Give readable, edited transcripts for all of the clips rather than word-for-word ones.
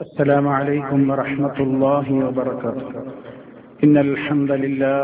السلام عليكم ورحمة الله وبركاته. إن الحمد لله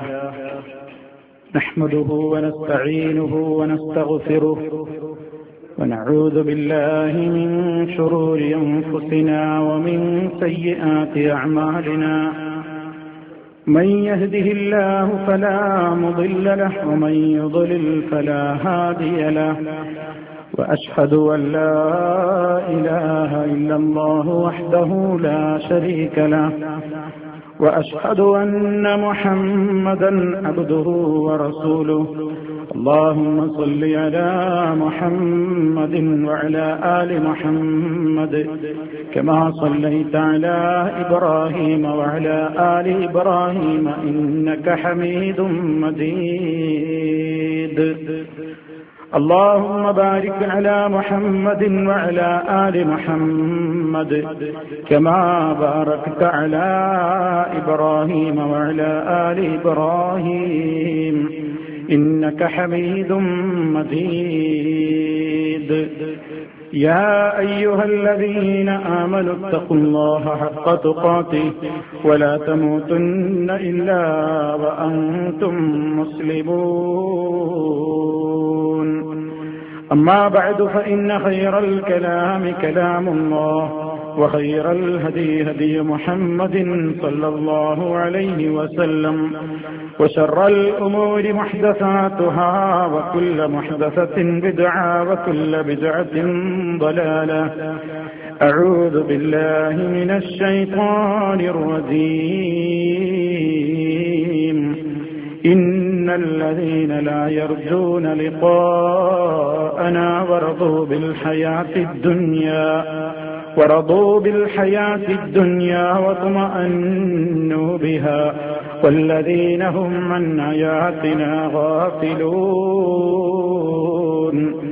نحمده ونستعينه ونستغفره ونعوذ بالله من شرور أنفسنا ومن سيئات أعمالنا. من يهده الله فلا مضل له ومن يضلل فلا هادي له. وأشهد أن لا إله إلا الله وحده لا شريك له. وأشهد أن محمدا عبده ورسوله. اللهم صل على محمد وعلى آل محمد كما صليت على إبراهيم وعلى آل إبراهيم إنك حميد مجيد. اللهم بارك على محمد وعلى آل محمد كما باركت على إبراهيم وعلى آل إبراهيم إنك حميد مجيد. يا أيها الذين آمنوا اتقوا الله حق تقاته ولا تموتن إلا وأنتم مسلمون. أما بعد فإن خير الكلام كلام الله وخير الهدي هدي محمد صلى الله عليه وسلم وشر الأمور محدثاتها وكل محدثة بدعة وكل بدعة ضلالة. أعوذ بالله من الشيطان الرجيم. إن الذين لا يرجون لقاءنا ورضوا بالحياة الدنيا واطمأنوا بها والذين هم عن آياتنا غافلون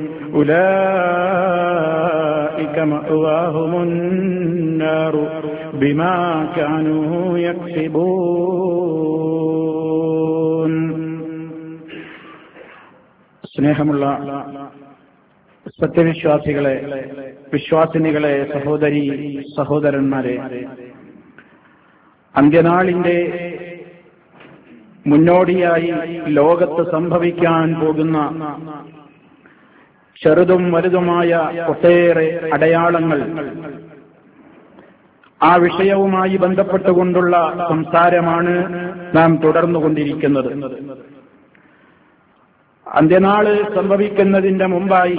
أولئك مأواهم النار بما كانوا يكسبون. സ്നേഹമുള്ള സത്യവിശ്വാസികളെ, വിശ്വാസിനികളെ, സഹോദരി സഹോദരന്മാരെ, അന്ത്യനാളിന്റെ മുന്നോടിയായി ലോകത്ത് സംഭവിക്കാൻ പോകുന്ന ചെറുതും വലുതുമായ ഒട്ടേറെ അടയാളങ്ങൾ, ആ വിഷയവുമായി ബന്ധപ്പെട്ടുകൊണ്ടുള്ള സംസാരമാണ് നാം തുടർന്നുകൊണ്ടിരിക്കുന്നത്. അന്ത്യനാള് സംഭവിക്കുന്നതിന്റെ മുമ്പായി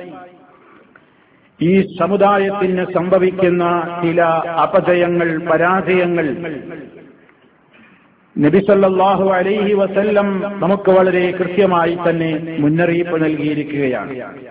ഈ സമുദായത്തിന് സംഭവിക്കുന്ന ചില അപജയങ്ങൾ, പരാജയങ്ങൾ നബി സല്ലല്ലാഹു അലൈഹി വസല്ലം നമുക്ക് വളരെ കൃത്യമായി തന്നെ മുന്നറിയിപ്പ് നൽകിയിരിക്കുകയാണ്.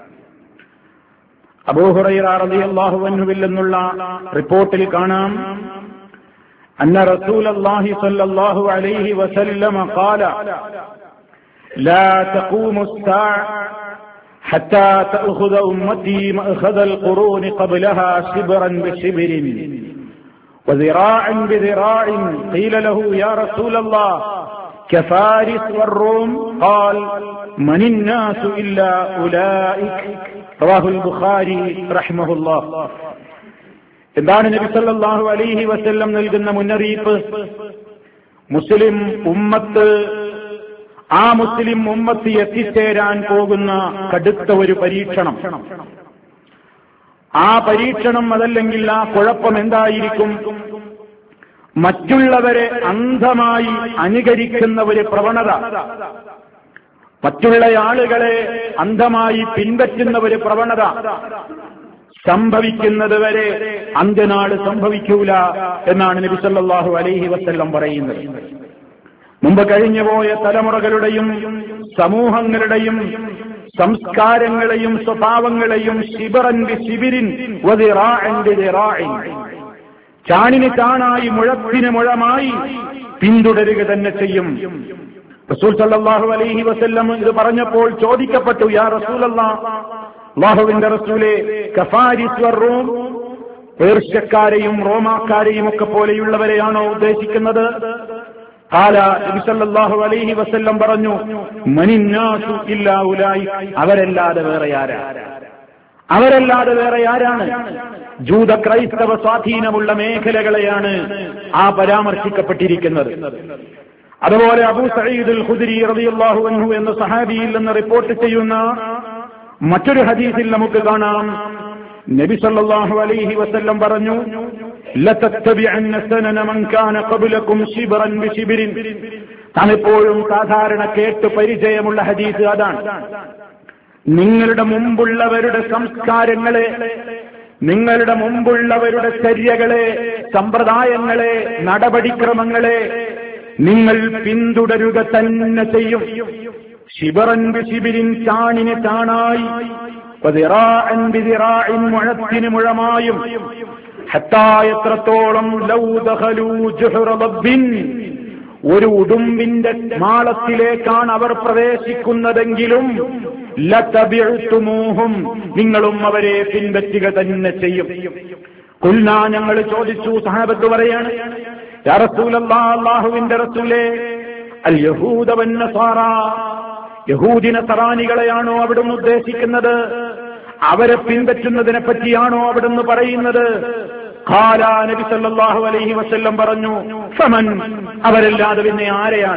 അബൂ ഹുറൈറ റളിയല്ലാഹു അൻഹുവിൽ നിന്നുള്ള റിപ്പോർട്ടിൽ കാണാം, അന്ന റസൂലല്ലാഹി സ്വല്ലല്ലാഹു അലൈഹി വസല്ലം ഖാല لا تقوم الساعة حتى تأخذ أمتي مأخذ القرون قبلها شبرا بشبر وذراعا بذراع. قيل له يا رسول الله كفارس والروم؟ قال من الناس إلا أولئك. رواه البخاري رحمه الله. എന്താണ് നബി സല്ലല്ലാഹു അലൈഹി വസല്ലം നൽകുന്ന മുന്നറിയിപ്പ്? മുസ്ലിം ഉമ്മത്ത്, ആ മുസ്ലിം ഉമ്മത്ത് എത്തിച്ചേരാൻ പോകുന്ന കടുത്ത ഒരു പരീക്ഷണം, ആ പരീക്ഷണം അതല്ലെങ്കിൽ ആ കുഴപ്പം എന്തായിരിക്കും? മറ്റുള്ളവരെ അന്ധമായി അനുകരിക്കുന്ന ഒരു പ്രവണത, മറ്റുള്ള ആളുകളെ അന്ധമായി പിൻപറ്റുന്ന ഒരു പ്രവണത സംഭവിക്കുന്നത് വരെ അന്ത്യനാള് സംഭവിക്കൂല എന്നാണ് നബി സല്ലല്ലാഹു അലൈഹി വസല്ലം പറയുന്നത്. മുമ്പ് കഴിഞ്ഞുപോയ തലമുറകളുടെയും സമൂഹങ്ങളുടെയും സംസ്കാരങ്ങളെയും സ്വഭാവങ്ങളെയും ശിബറൻ ബിശിബിരിൻ വദിറാഅൻ ബിദിറാഇൻ, ചാണിന് ചാണായി മുഴത്തിന് മുഴമായി പിന്തുടരുക തന്നെ ചെയ്യും. റസൂൽ സല്ലല്ലാഹു അലൈഹി വസല്ലം ഇത് പറഞ്ഞപ്പോൾ ചോദിക്കപ്പെട്ടു, യാ റസൂലല്ലാഹ്, അല്ലാഹുവിന്റെ റസൂലേ, കഫാരിസ് വറൂം, പേർഷ്യക്കാരെയും റോമാക്കാരെയും ഒക്കെ പോലെയുള്ളവരെയാണോ ഉദ്ദേശിക്കുന്നത്? ഖാല, നബി സല്ലല്ലാഹു അലൈഹി വസല്ലം പറഞ്ഞു, മനിന്നാസു ഇല്ലാ ഉലൈക, അവരല്ലാതെ വേറെ ആരാ? അവരല്ലാതെ വേറെ ആരാണ്? ജൂത ക്രൈസ്തവ സ്വാധീനമുള്ള മേഖലകളെയാണ് ആ പരാമർശിക്കപ്പെട്ടിരിക്കുന്നത്. അതുപോലെ അബൂ സഈദുൽ ഖുദ്രി റളിയല്ലാഹു അൻഹു എന്ന സഹാബിയിൽ നിന്ന് റിപ്പോർട്ട് ചെയ്യുന്ന മറ്റൊരു ഹദീസിൽ നമുക്ക് കാണാം, നബി സല്ലല്ലാഹു അലൈഹി വസല്ലം പറഞ്ഞു, ലതത്തബിഅന്ന സനന മൻ കാന ഖബ്ലകും ശിബ്റൻ ബിശിബ്രിൻ. താനെപ്പോഴും സാധാരണ കേട്ട് പരിചയമുള്ള ഹദീസ് അതാണ്. നിങ്ങളുടെ മുമ്പുള്ളവരുടെ സംസ്കാരങ്ങളെ, നിങ്ങളുടെ മുമ്പുള്ളവരുടെ ചര്യകളെ, സമ്പ്രദായങ്ങളെ, നടപടിക്രമങ്ങളെ നിങ്ങൾ പിന്തുടരുക തന്നെ ചെയ്യും. ശിബറൻ ബിശിബിരിൻ, ചാണിന് ചാണായി, വദിറാഅൻ ബിദിറാഇൻ, മുഴത്തിന് മുഴമായും, ഹത്താ എത്രത്തോളം ലൗ ദഖലൂ ജുഹ്റ റബ്ബിൻ, ഒരു ഉടുമ്പിന്റെ മാളത്തിലേക്കാണ് അവർ പ്രവേശിക്കുന്നതെങ്കിലും ലതബിഅ്തുമൂഹും, നിങ്ങളും അവരെ പിൻപറ്റുക തന്നെ ചെയ്യും. ഖുൽനാ, ഞങ്ങൾ ചോദിച്ചു, സഹാബത്ത് പറയാണ്, യാ റസൂലല്ലാഹ്, അല്ലാഹുവിന്റെ റസൂലേ, അൽ യഹൂദ വന്നസാറ, യഹൂദി നസറാനികളെയാണോ അവിടുന്ന് ഉദ്ദേശിക്കുന്നത്? അവരെ പിൻപറ്റുന്നതിനെ പറ്റിയാണോ അവിടുന്ന് പറയുന്നത്? ഖാല, നബി സല്ലല്ലാഹു അലൈഹി വസല്ലം പറഞ്ഞു, ഫമൻ, അവരല്ലാതെ പിന്നെ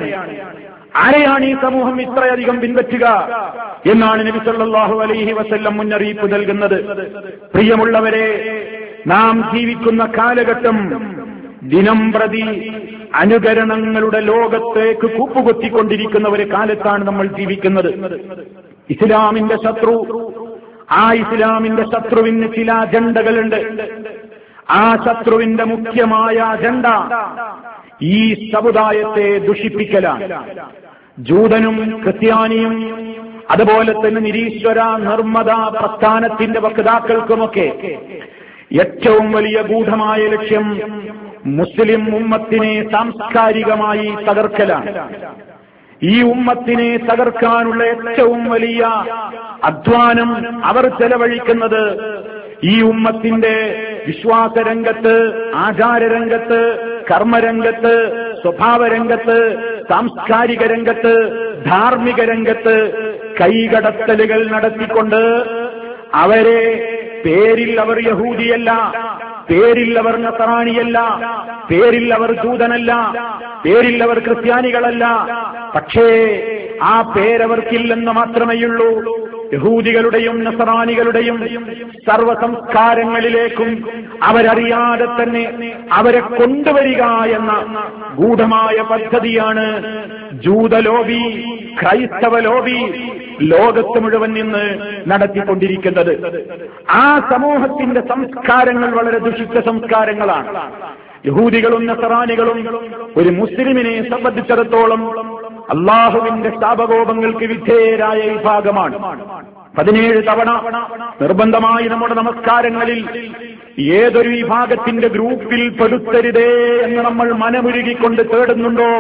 ആരെയാണ് ഈ സമൂഹം ഇത്രയധികം പിൻപറ്റുക എന്നാണ് നബി സല്ലല്ലാഹു അലൈഹി വസല്ലം മുന്നറിയിപ്പ് നൽകുന്നത്. പ്രിയമുള്ളവരെ, നാം ജീവിക്കുന്ന കാലഘട്ടം ദിനം പ്രതി അനുകരണങ്ങളുടെ ലോകത്തേക്ക് കൂപ്പുകുത്തിക്കൊണ്ടിരിക്കുന്ന ഒരു കാലത്താണ് നമ്മൾ ജീവിക്കുന്നത്. ഇസ്ലാമിന്റെ ശത്രു, ആ ഇസ്ലാമിന്റെ ശത്രുവിന് ചില അജണ്ടകളുണ്ട്. ആ ശത്രുവിന്റെ മുഖ്യമായ അജണ്ട ഈ സമുദായത്തെ ദുഷിപ്പിക്കലാണ്. ജൂതനും ക്രിസ്ത്യാനിയും അതുപോലെ തന്നെ നിരീശ്വര നിർമ്മത പ്രസ്ഥാനത്തിന്റെ വക്താക്കൾക്കുമൊക്കെ ഏറ്റവും വലിയ ഗൂഢമായ ലക്ഷ്യം മുസ്ലിം ഉമ്മത്തിനെ സാംസ്കാരികമായി തകർക്കലാണ്. ഈ ഉമ്മത്തിനെ തകർക്കാനുള്ള ഏറ്റവും വലിയ അധ്വാനം അവർ ചെലവഴിക്കുന്നത് ഈ ഉമ്മത്തിന്റെ വിശ്വാസരംഗത്ത്, ആചാരരംഗത്ത്, കർമ്മരംഗത്ത്, സ്വഭാവരംഗത്ത്, സാംസ്കാരിക രംഗത്ത്, ധാർമ്മിക രംഗത്ത് കൈകടത്തലുകൾ നടത്തിക്കൊണ്ട് അവരെ പേരിൽ അവർ യഹൂദിയല്ല, പേരിൽ അവർ നസറാണിയല്ല, പേരിൽ അവർ ജൂതനല്ല, പേരിൽ അവർ ക്രിസ്ത്യാനികളല്ല, പക്ഷേ ആ പേരവർക്കില്ലെന്ന് മാത്രമേയുള്ളൂ. യഹൂദികളുടെയും നസറാനികളുടെയും സർവ സംസ്കാരങ്ങളിലേക്കും അവരറിയാതെ തന്നെ അവരെ കൊണ്ടുവരിക എന്ന ഗൂഢമായ പദ്ധതിയാണ് ജൂതലോബി, ക്രൈസ്തവ ലോബി ലോകത്ത് മുഴുവൻ നിന്ന് നടത്തിക്കൊണ്ടിരിക്കുന്നത്. ആ സമൂഹത്തിന്റെ സംസ്കാരങ്ങൾ വളരെ ദുഷിച്ച സംസ്കാരങ്ങളാണ്. യഹൂദികളും നസറാനികളും ഒരു മുസ്ലിമിനെ സംബന്ധിച്ചിടത്തോളം അള്ളാഹുവിന്റെ ശാപകോപങ്ങൾക്ക് വിധേയരായ വിഭാഗമാണ്. 17 തവണ നിർബന്ധമായി നമ്മുടെ നമസ്കാരങ്ങളിൽ ഏതൊരു വിഭാഗത്തിന്റെ ഗ്രൂപ്പിൽ പെടുത്തരുതേ എന്ന് നമ്മൾ മനമുരുകിക്കൊണ്ട് തേടുന്നുണ്ടോ,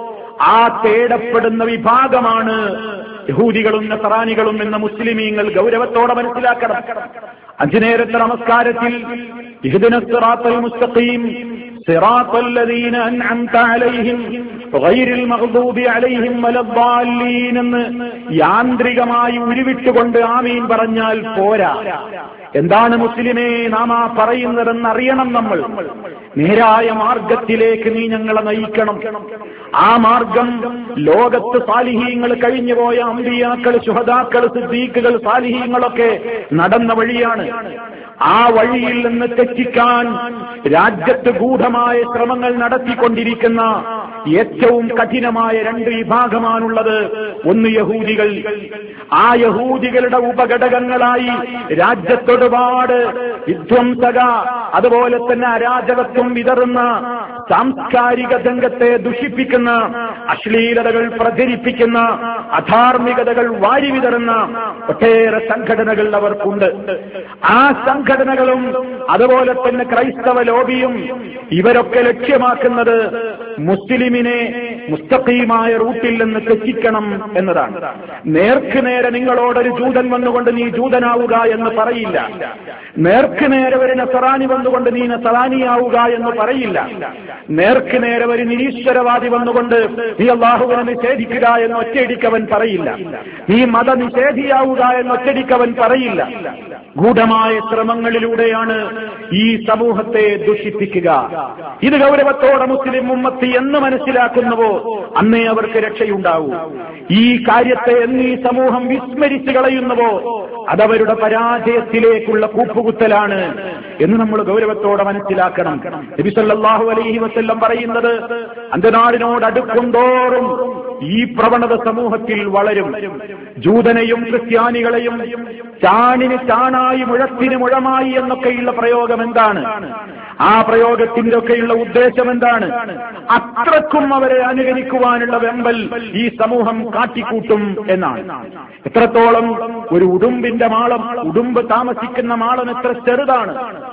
ആ തേടപ്പെടുന്ന വിഭാഗമാണ് യഹൂദികളും നസറാനികളും എന്ന മുസ്ലിമീങ്ങൾ ഗൗരവത്തോടെ മനസ്സിലാക്കണം. 5 നേരത്തെ നമസ്കാരത്തിൽ ഇഹ്ദിനസ് സിറാത്തൽ മുസ്തഖീം സിറാത്തൽ ലദീന അൻഅംത അലൈഹിം ഗൈറിൽ മഗ്ദൂബി അലൈഹിം വലദ്ദാലീൻ എന്ന് യാന്ത്രികമായി ഉരുവിട്ടുകൊണ്ട് ആമീൻ പറഞ്ഞാൽ പോരാ. എന്താണ് മുസ്ലിമേ നാം ആ പറയുന്നതെന്ന് അറിയണം. നമ്മൾ നേരായ മാർഗത്തിലേക്ക് നീ ഞങ്ങളെ നയിക്കണം. ആ മാർഗം ലോകത്ത് സാലിഹീങ്ങൾ, കഴിഞ്ഞുപോയ അമ്പിയാക്കൾ, ശുഹദാക്കൾ, സിദ്ദീഖുകൾ, സാലിഹീങ്ങളൊക്കെ നടന്ന വഴിയാണ്. ആ വഴിയിൽ നിന്ന് തെറ്റിക്കാൻ രാജ്യത്ത് ഗൂഢമായ ശ്രമങ്ങൾ നടത്തിക്കൊണ്ടിരിക്കുന്ന ഏറ്റവും കഠിനമായ 2 വിഭാഗമാണുള്ളത്. ഒന്ന് യഹൂദികൾ. ആ യഹൂദികളുടെ ഉപഘടകങ്ങളായി രാജ്യത്തൊരുപാട് വിധ്വംസക, അതുപോലെ തന്നെ അരാജകത്വം വിതറുന്ന, സാംസ്കാരിക രംഗത്തെ ദുഷിപ്പിക്കുന്ന, അശ്ലീലതകൾ പ്രചരിപ്പിക്കുന്ന, അധാർമികതകൾ വാരി വിതറുന്ന ഒട്ടേറെ സംഘടനകൾ അവർക്കുണ്ട്. ആ സംഘടനകളും അതുപോലെ തന്നെ ക്രൈസ്തവ ലോബിയും ഇവരൊക്കെ ലക്ഷ്യമാക്കുന്നത് മുസ്ലിമിനെ മുസ്തഖീമായ റൂട്ടിൽ നിന്ന് തെറ്റിക്കണം എന്നതാണ്. നേർക്കുനേരെ നിങ്ങളോടൊരു ജൂതൻ വന്നുകൊണ്ട് നീ ജൂതനാവുക എന്ന് പറയില്ല. നേർക്കുനേരെ ഒരു നസറാനി വന്നുകൊണ്ട് നീ നസറാനിയാവുക എന്ന് പറയില്ല. നേർക്കുനേരെ ഒരു നിരീശ്വരവാദി വന്നുകൊണ്ട് നീ അല്ലാഹുവിനെ നിഷേധിക്കുക എന്ന് ഒറ്റയടിക്കവൻ പറയില്ല. നീ മതനിഷേധിയാവുക എന്ന് ഒറ്റയടിക്കവൻ പറയില്ല. ഗൂഢമായ ശ്രമങ്ങളിലൂടെയാണ് ഈ സമൂഹത്തെ ദുഷിപ്പിക്കുക. ഇത് ഗൗരവത്തോടെ മുസ്ലിം ഉമ്മത്ത് എന്ന് മനസ്സിലാക്കുന്നുവോ അന്നേ അവർക്ക് രക്ഷയുണ്ടാവൂ. ഈ കാര്യത്തെ എന്ന് ഈ സമൂഹം വിസ്മരിച്ചു കളയുന്നുവോ അതവരുടെ പരാജയത്തിലേക്കുള്ള കൂപ്പുകുത്തലാണ് എന്ന് നമ്മൾ ഗൗരവത്തോടെ മനസ്സിലാക്കണം. നബി സല്ലല്ലാഹു അലൈഹി വസല്ലം പറയുന്നത്, അന്ത്യനാടിനോട് അടുക്കുന്തോറും ഈ പ്രവണത സമൂഹത്തിൽ വളരും. ജൂതനെയും ക്രിസ്ത്യാനികളെയും ചാണിന് ചാണായി മുഴത്തിന് മുഴമായി എന്നൊക്കെയുള്ള പ്രയോഗം എന്താണ്? ആ പ്രയോഗത്തിന്റെ ഒക്കെയുള്ള ഉദ്ദേശം എന്താണ്? അത്രക്കും അവരെ അനുകരിക്കുവാനുള്ള വെമ്പൽ ഈ സമൂഹം കാട്ടിക്കൂട്ടും എന്നാണ്. എത്രത്തോളം ഒരു ഉടുമ്പിന്റെ മാളം, ഉടുമ്പ് താമസിക്കുന്ന മാളം എത്ര ചെറുതാണ്.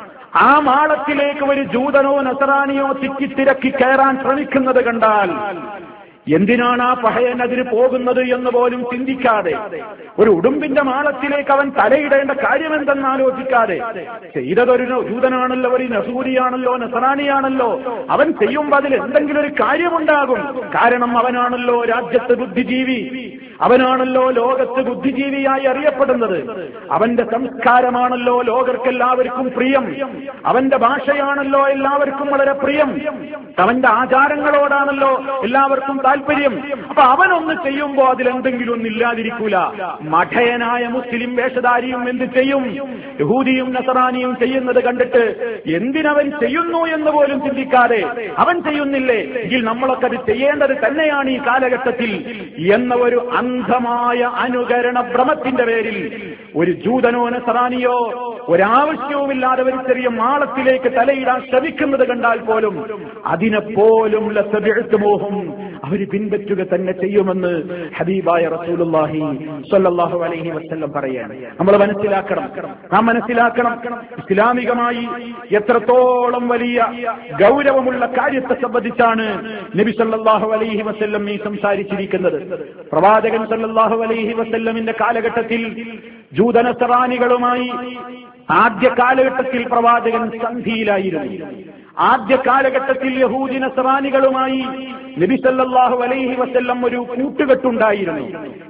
ആ മാളത്തിലേക്ക് ഒരു ജൂതനോ നസറാനിയോ തിക്കിത്തിരക്കി കയറാൻ ശ്രമിക്കുന്നത് കണ്ടാൽ എന്തിനാണ് ആ പഹയൻ അതിന് പോകുന്നത് എന്ന് പോലും ചിന്തിക്കാതെ, ഒരു ഉടുമ്പിന്റെ മാളത്തിലേക്ക് അവൻ തലയിടേണ്ട കാര്യമെന്തെന്ന് ആലോചിക്കാതെ, ചെയ്തതൊരു ജൂതനാണല്ലോ, ഒരു നസൂരിയാണല്ലോ, നസറാനിയാണല്ലോ, അവൻ ചെയ്യുമ്പോൾ അതിൽ എന്തെങ്കിലും ഒരു കാര്യമുണ്ടാകും. കാരണം അവനാണല്ലോ രാജ്യത്ത് ബുദ്ധിജീവി, അവനാണല്ലോ ലോകത്ത് ബുദ്ധിജീവിയായി അറിയപ്പെടുന്നത്, അവന്റെ സംസ്കാരമാണല്ലോ ലോകർക്കെല്ലാവർക്കും പ്രിയം, അവന്റെ ഭാഷയാണല്ലോ എല്ലാവർക്കും വളരെ പ്രിയം, അവന്റെ ആചാരങ്ങളോടാണല്ലോ എല്ലാവർക്കും താല്പര്യം. അപ്പൊ അവനൊന്ന് ചെയ്യുമ്പോ അതിലെന്തെങ്കിലും ഒന്നും ഇല്ലാതിരിക്കൂല. മഠയനായ മുസ്ലിം വേഷധാരിയും എന്ത് ചെയ്യും? യഹൂദിയും നസറാനിയും ചെയ്യുന്നത് കണ്ടിട്ട് എന്തിനവൻ ചെയ്യുന്നു എന്ന് പോലും ചിന്തിക്കാതെ അവൻ ചെയ്യുന്നില്ലേ എങ്കിൽ നമ്മളൊക്കെ അത് ചെയ്യേണ്ടത് തന്നെയാണ് ഈ കാലഘട്ടത്തിൽ എന്ന ഒരു അന്ധമായ അനുകരണ ഭ്രമത്തിന്റെ പേരിൽ ഒരു ജൂതനോ നസറാനിയോ ഒരാവശ്യവുമില്ലാതെ ഒരു ചെറിയ മാളത്തിലേക്ക് തലയിടാൻ ശ്രമിക്കുന്നത് കണ്ടാൽ പോലും അതിനെപ്പോലും ലസബിഅ്തുമൂഹും അവര് പിൻപറ്റുക തന്നെ ചെയ്യുമെന്ന് ഹബീബായ റസൂലുള്ളാഹി സ്വല്ലല്ലാഹു അലൈഹി വസല്ലം പറയാണ്. നമ്മൾ മനസ്സിലാക്കണം ഇസ്ലാമികമായി എത്രത്തോളം വലിയ ഗൗരവമുള്ള കാര്യത്തെ സംബന്ധിച്ചാണ് നബി സല്ലല്ലാഹു അലൈഹി വസല്ലം ഈ സംസാരിച്ചിരിക്കുന്നത്. പ്രവാചകൻ സല്ലല്ലാഹു അലൈഹി വസല്ലമിന്റെ കാലഘട്ടത്തിൽ ജൂതനസറാനികളുമായി ആദ്യ കാലഘട്ടത്തിൽ പ്രവാചകൻ സന്ധിയിലായിരുന്നു. ആദ്യ കാലഘട്ടത്തിൽ യഹൂദി നസറാനികളുമായി നബി സല്ലല്ലാഹു അലൈഹി വസല്ലം ഒരു കൂട്ടുകെട്ടുണ്ടായിരുന്നു.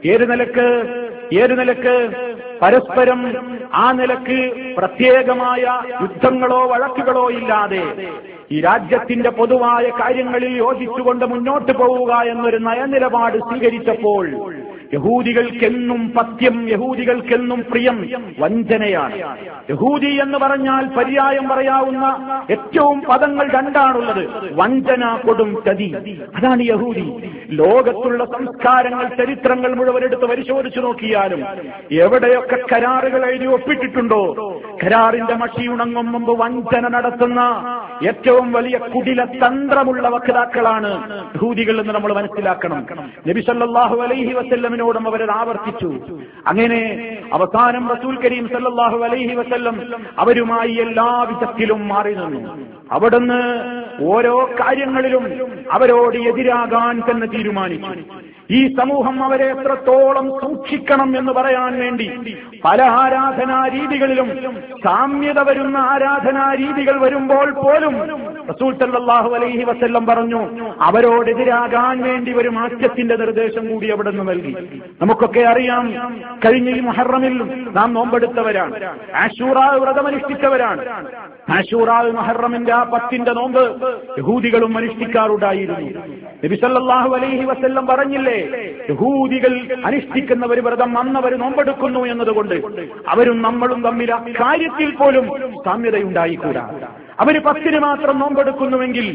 ഏത് നിലക്ക് പരസ്പരം ആ നിലക്ക് പ്രത്യേകമായ യുദ്ധങ്ങളോ വഴക്കുകളോ ഇല്ലാതെ ഈ രാജ്യത്തിന്റെ പൊതുവായ കാര്യങ്ങളിൽ യോജിച്ചുകൊണ്ട് മുന്നോട്ട് പോവുക എന്നൊരു നയനിലപാട് സ്വീകരിച്ചപ്പോൾ യഹൂദികൾക്കെന്നും പഥ്യം, യഹൂദികൾക്കെന്നും പ്രിയം വഞ്ചനയാണ്. യഹൂദി എന്ന് പറഞ്ഞാൽ പര്യായം പറയാവുന്ന ഏറ്റവും പദങ്ങൾ രണ്ടാണുള്ളത്: വഞ്ചന, കൊടും ചതി. അതാണ് യഹൂദി. ലോകത്തുള്ള സംസ്കാരങ്ങൾ, ചരിത്രങ്ങൾ മുഴുവൻ എടുത്ത് പരിശോധിച്ചു നോക്കിയാലും എവിടെയൊക്കെ കരാറുകൾ എഴുതി ഒപ്പിട്ടിട്ടുണ്ടോ, കരാറിന്റെ മഷിയുണങ്ങും മുമ്പ് വഞ്ചന നടത്തുന്ന ഏറ്റവും വലിയ കുടില തന്ത്രമുള്ള വക്താക്കളാണ് യഹൂദികൾ എന്ന് നമ്മൾ മനസ്സിലാക്കണം. നബി സല്ലല്ലാഹു അലൈഹി വസല്ലമിനോടും അവരത് ആവർത്തിച്ചു. അങ്ങനെ അവസാനം റസൂൽ കരീം സല്ലല്ലാഹു അലൈഹി വസല്ലം അവരുമായി എല്ലാ വിധത്തിലും മാറി നിന്നു. അവിടുന്ന് ഓരോ കാര്യങ്ങളിലും അവരോട് എതിരാകാൻ തന്നെ തീരുമാനിച്ചു. ഈ സമൂഹം അവരെ എത്രത്തോളം സൂക്ഷിക്കണം എന്ന് പറയാൻ വേണ്ടി പല ആരാധനാ രീതികളിലും സാമ്യത വരുന്ന ആരാധനാ രീതികൾ വരുമ്പോൾ പോലും റസൂൽ സല്ലല്ലാഹു അലൈഹി വസല്ലം പറഞ്ഞു, അവരോടെതിരാകാൻ വേണ്ടി ഒരു മാറ്റത്തിന്റെ നിർദ്ദേശം കൂടി അവിടെ നിന്ന് നൽകി. നമുക്കൊക്കെ അറിയാം, കഴിഞ്ഞ ഈ മുഹറമിൽ നാം നോമ്പെടുത്തവരാണ്, ആശൂറാ വ്രതമനുഷ്ഠിച്ചവരാണ്. ആശൂറാ മുഹറമിന്റെ ആ 10ന്റെ നോമ്പ് യഹൂദികളും അനുഷ്ഠിക്കാറുണ്ടായിരുന്നു. നബി സല്ലല്ലാഹു അലൈഹി വസല്ലം പറഞ്ഞില്ലേ, യഹൂദികൾ അനുഷ്ഠിക്കുന്ന ഒരു വ്രതം അന്നവർ നോമ്പെടുക്കുന്നു എന്നതുകൊണ്ട് അവരും നമ്മളും തമ്മിൽ കാര്യത്തിൽ പോലും സാമ്യതയുണ്ടായിക്കൂടാ. അവര് 10 മാത്രം നോമ്പെടുക്കുന്നുവെങ്കിൽ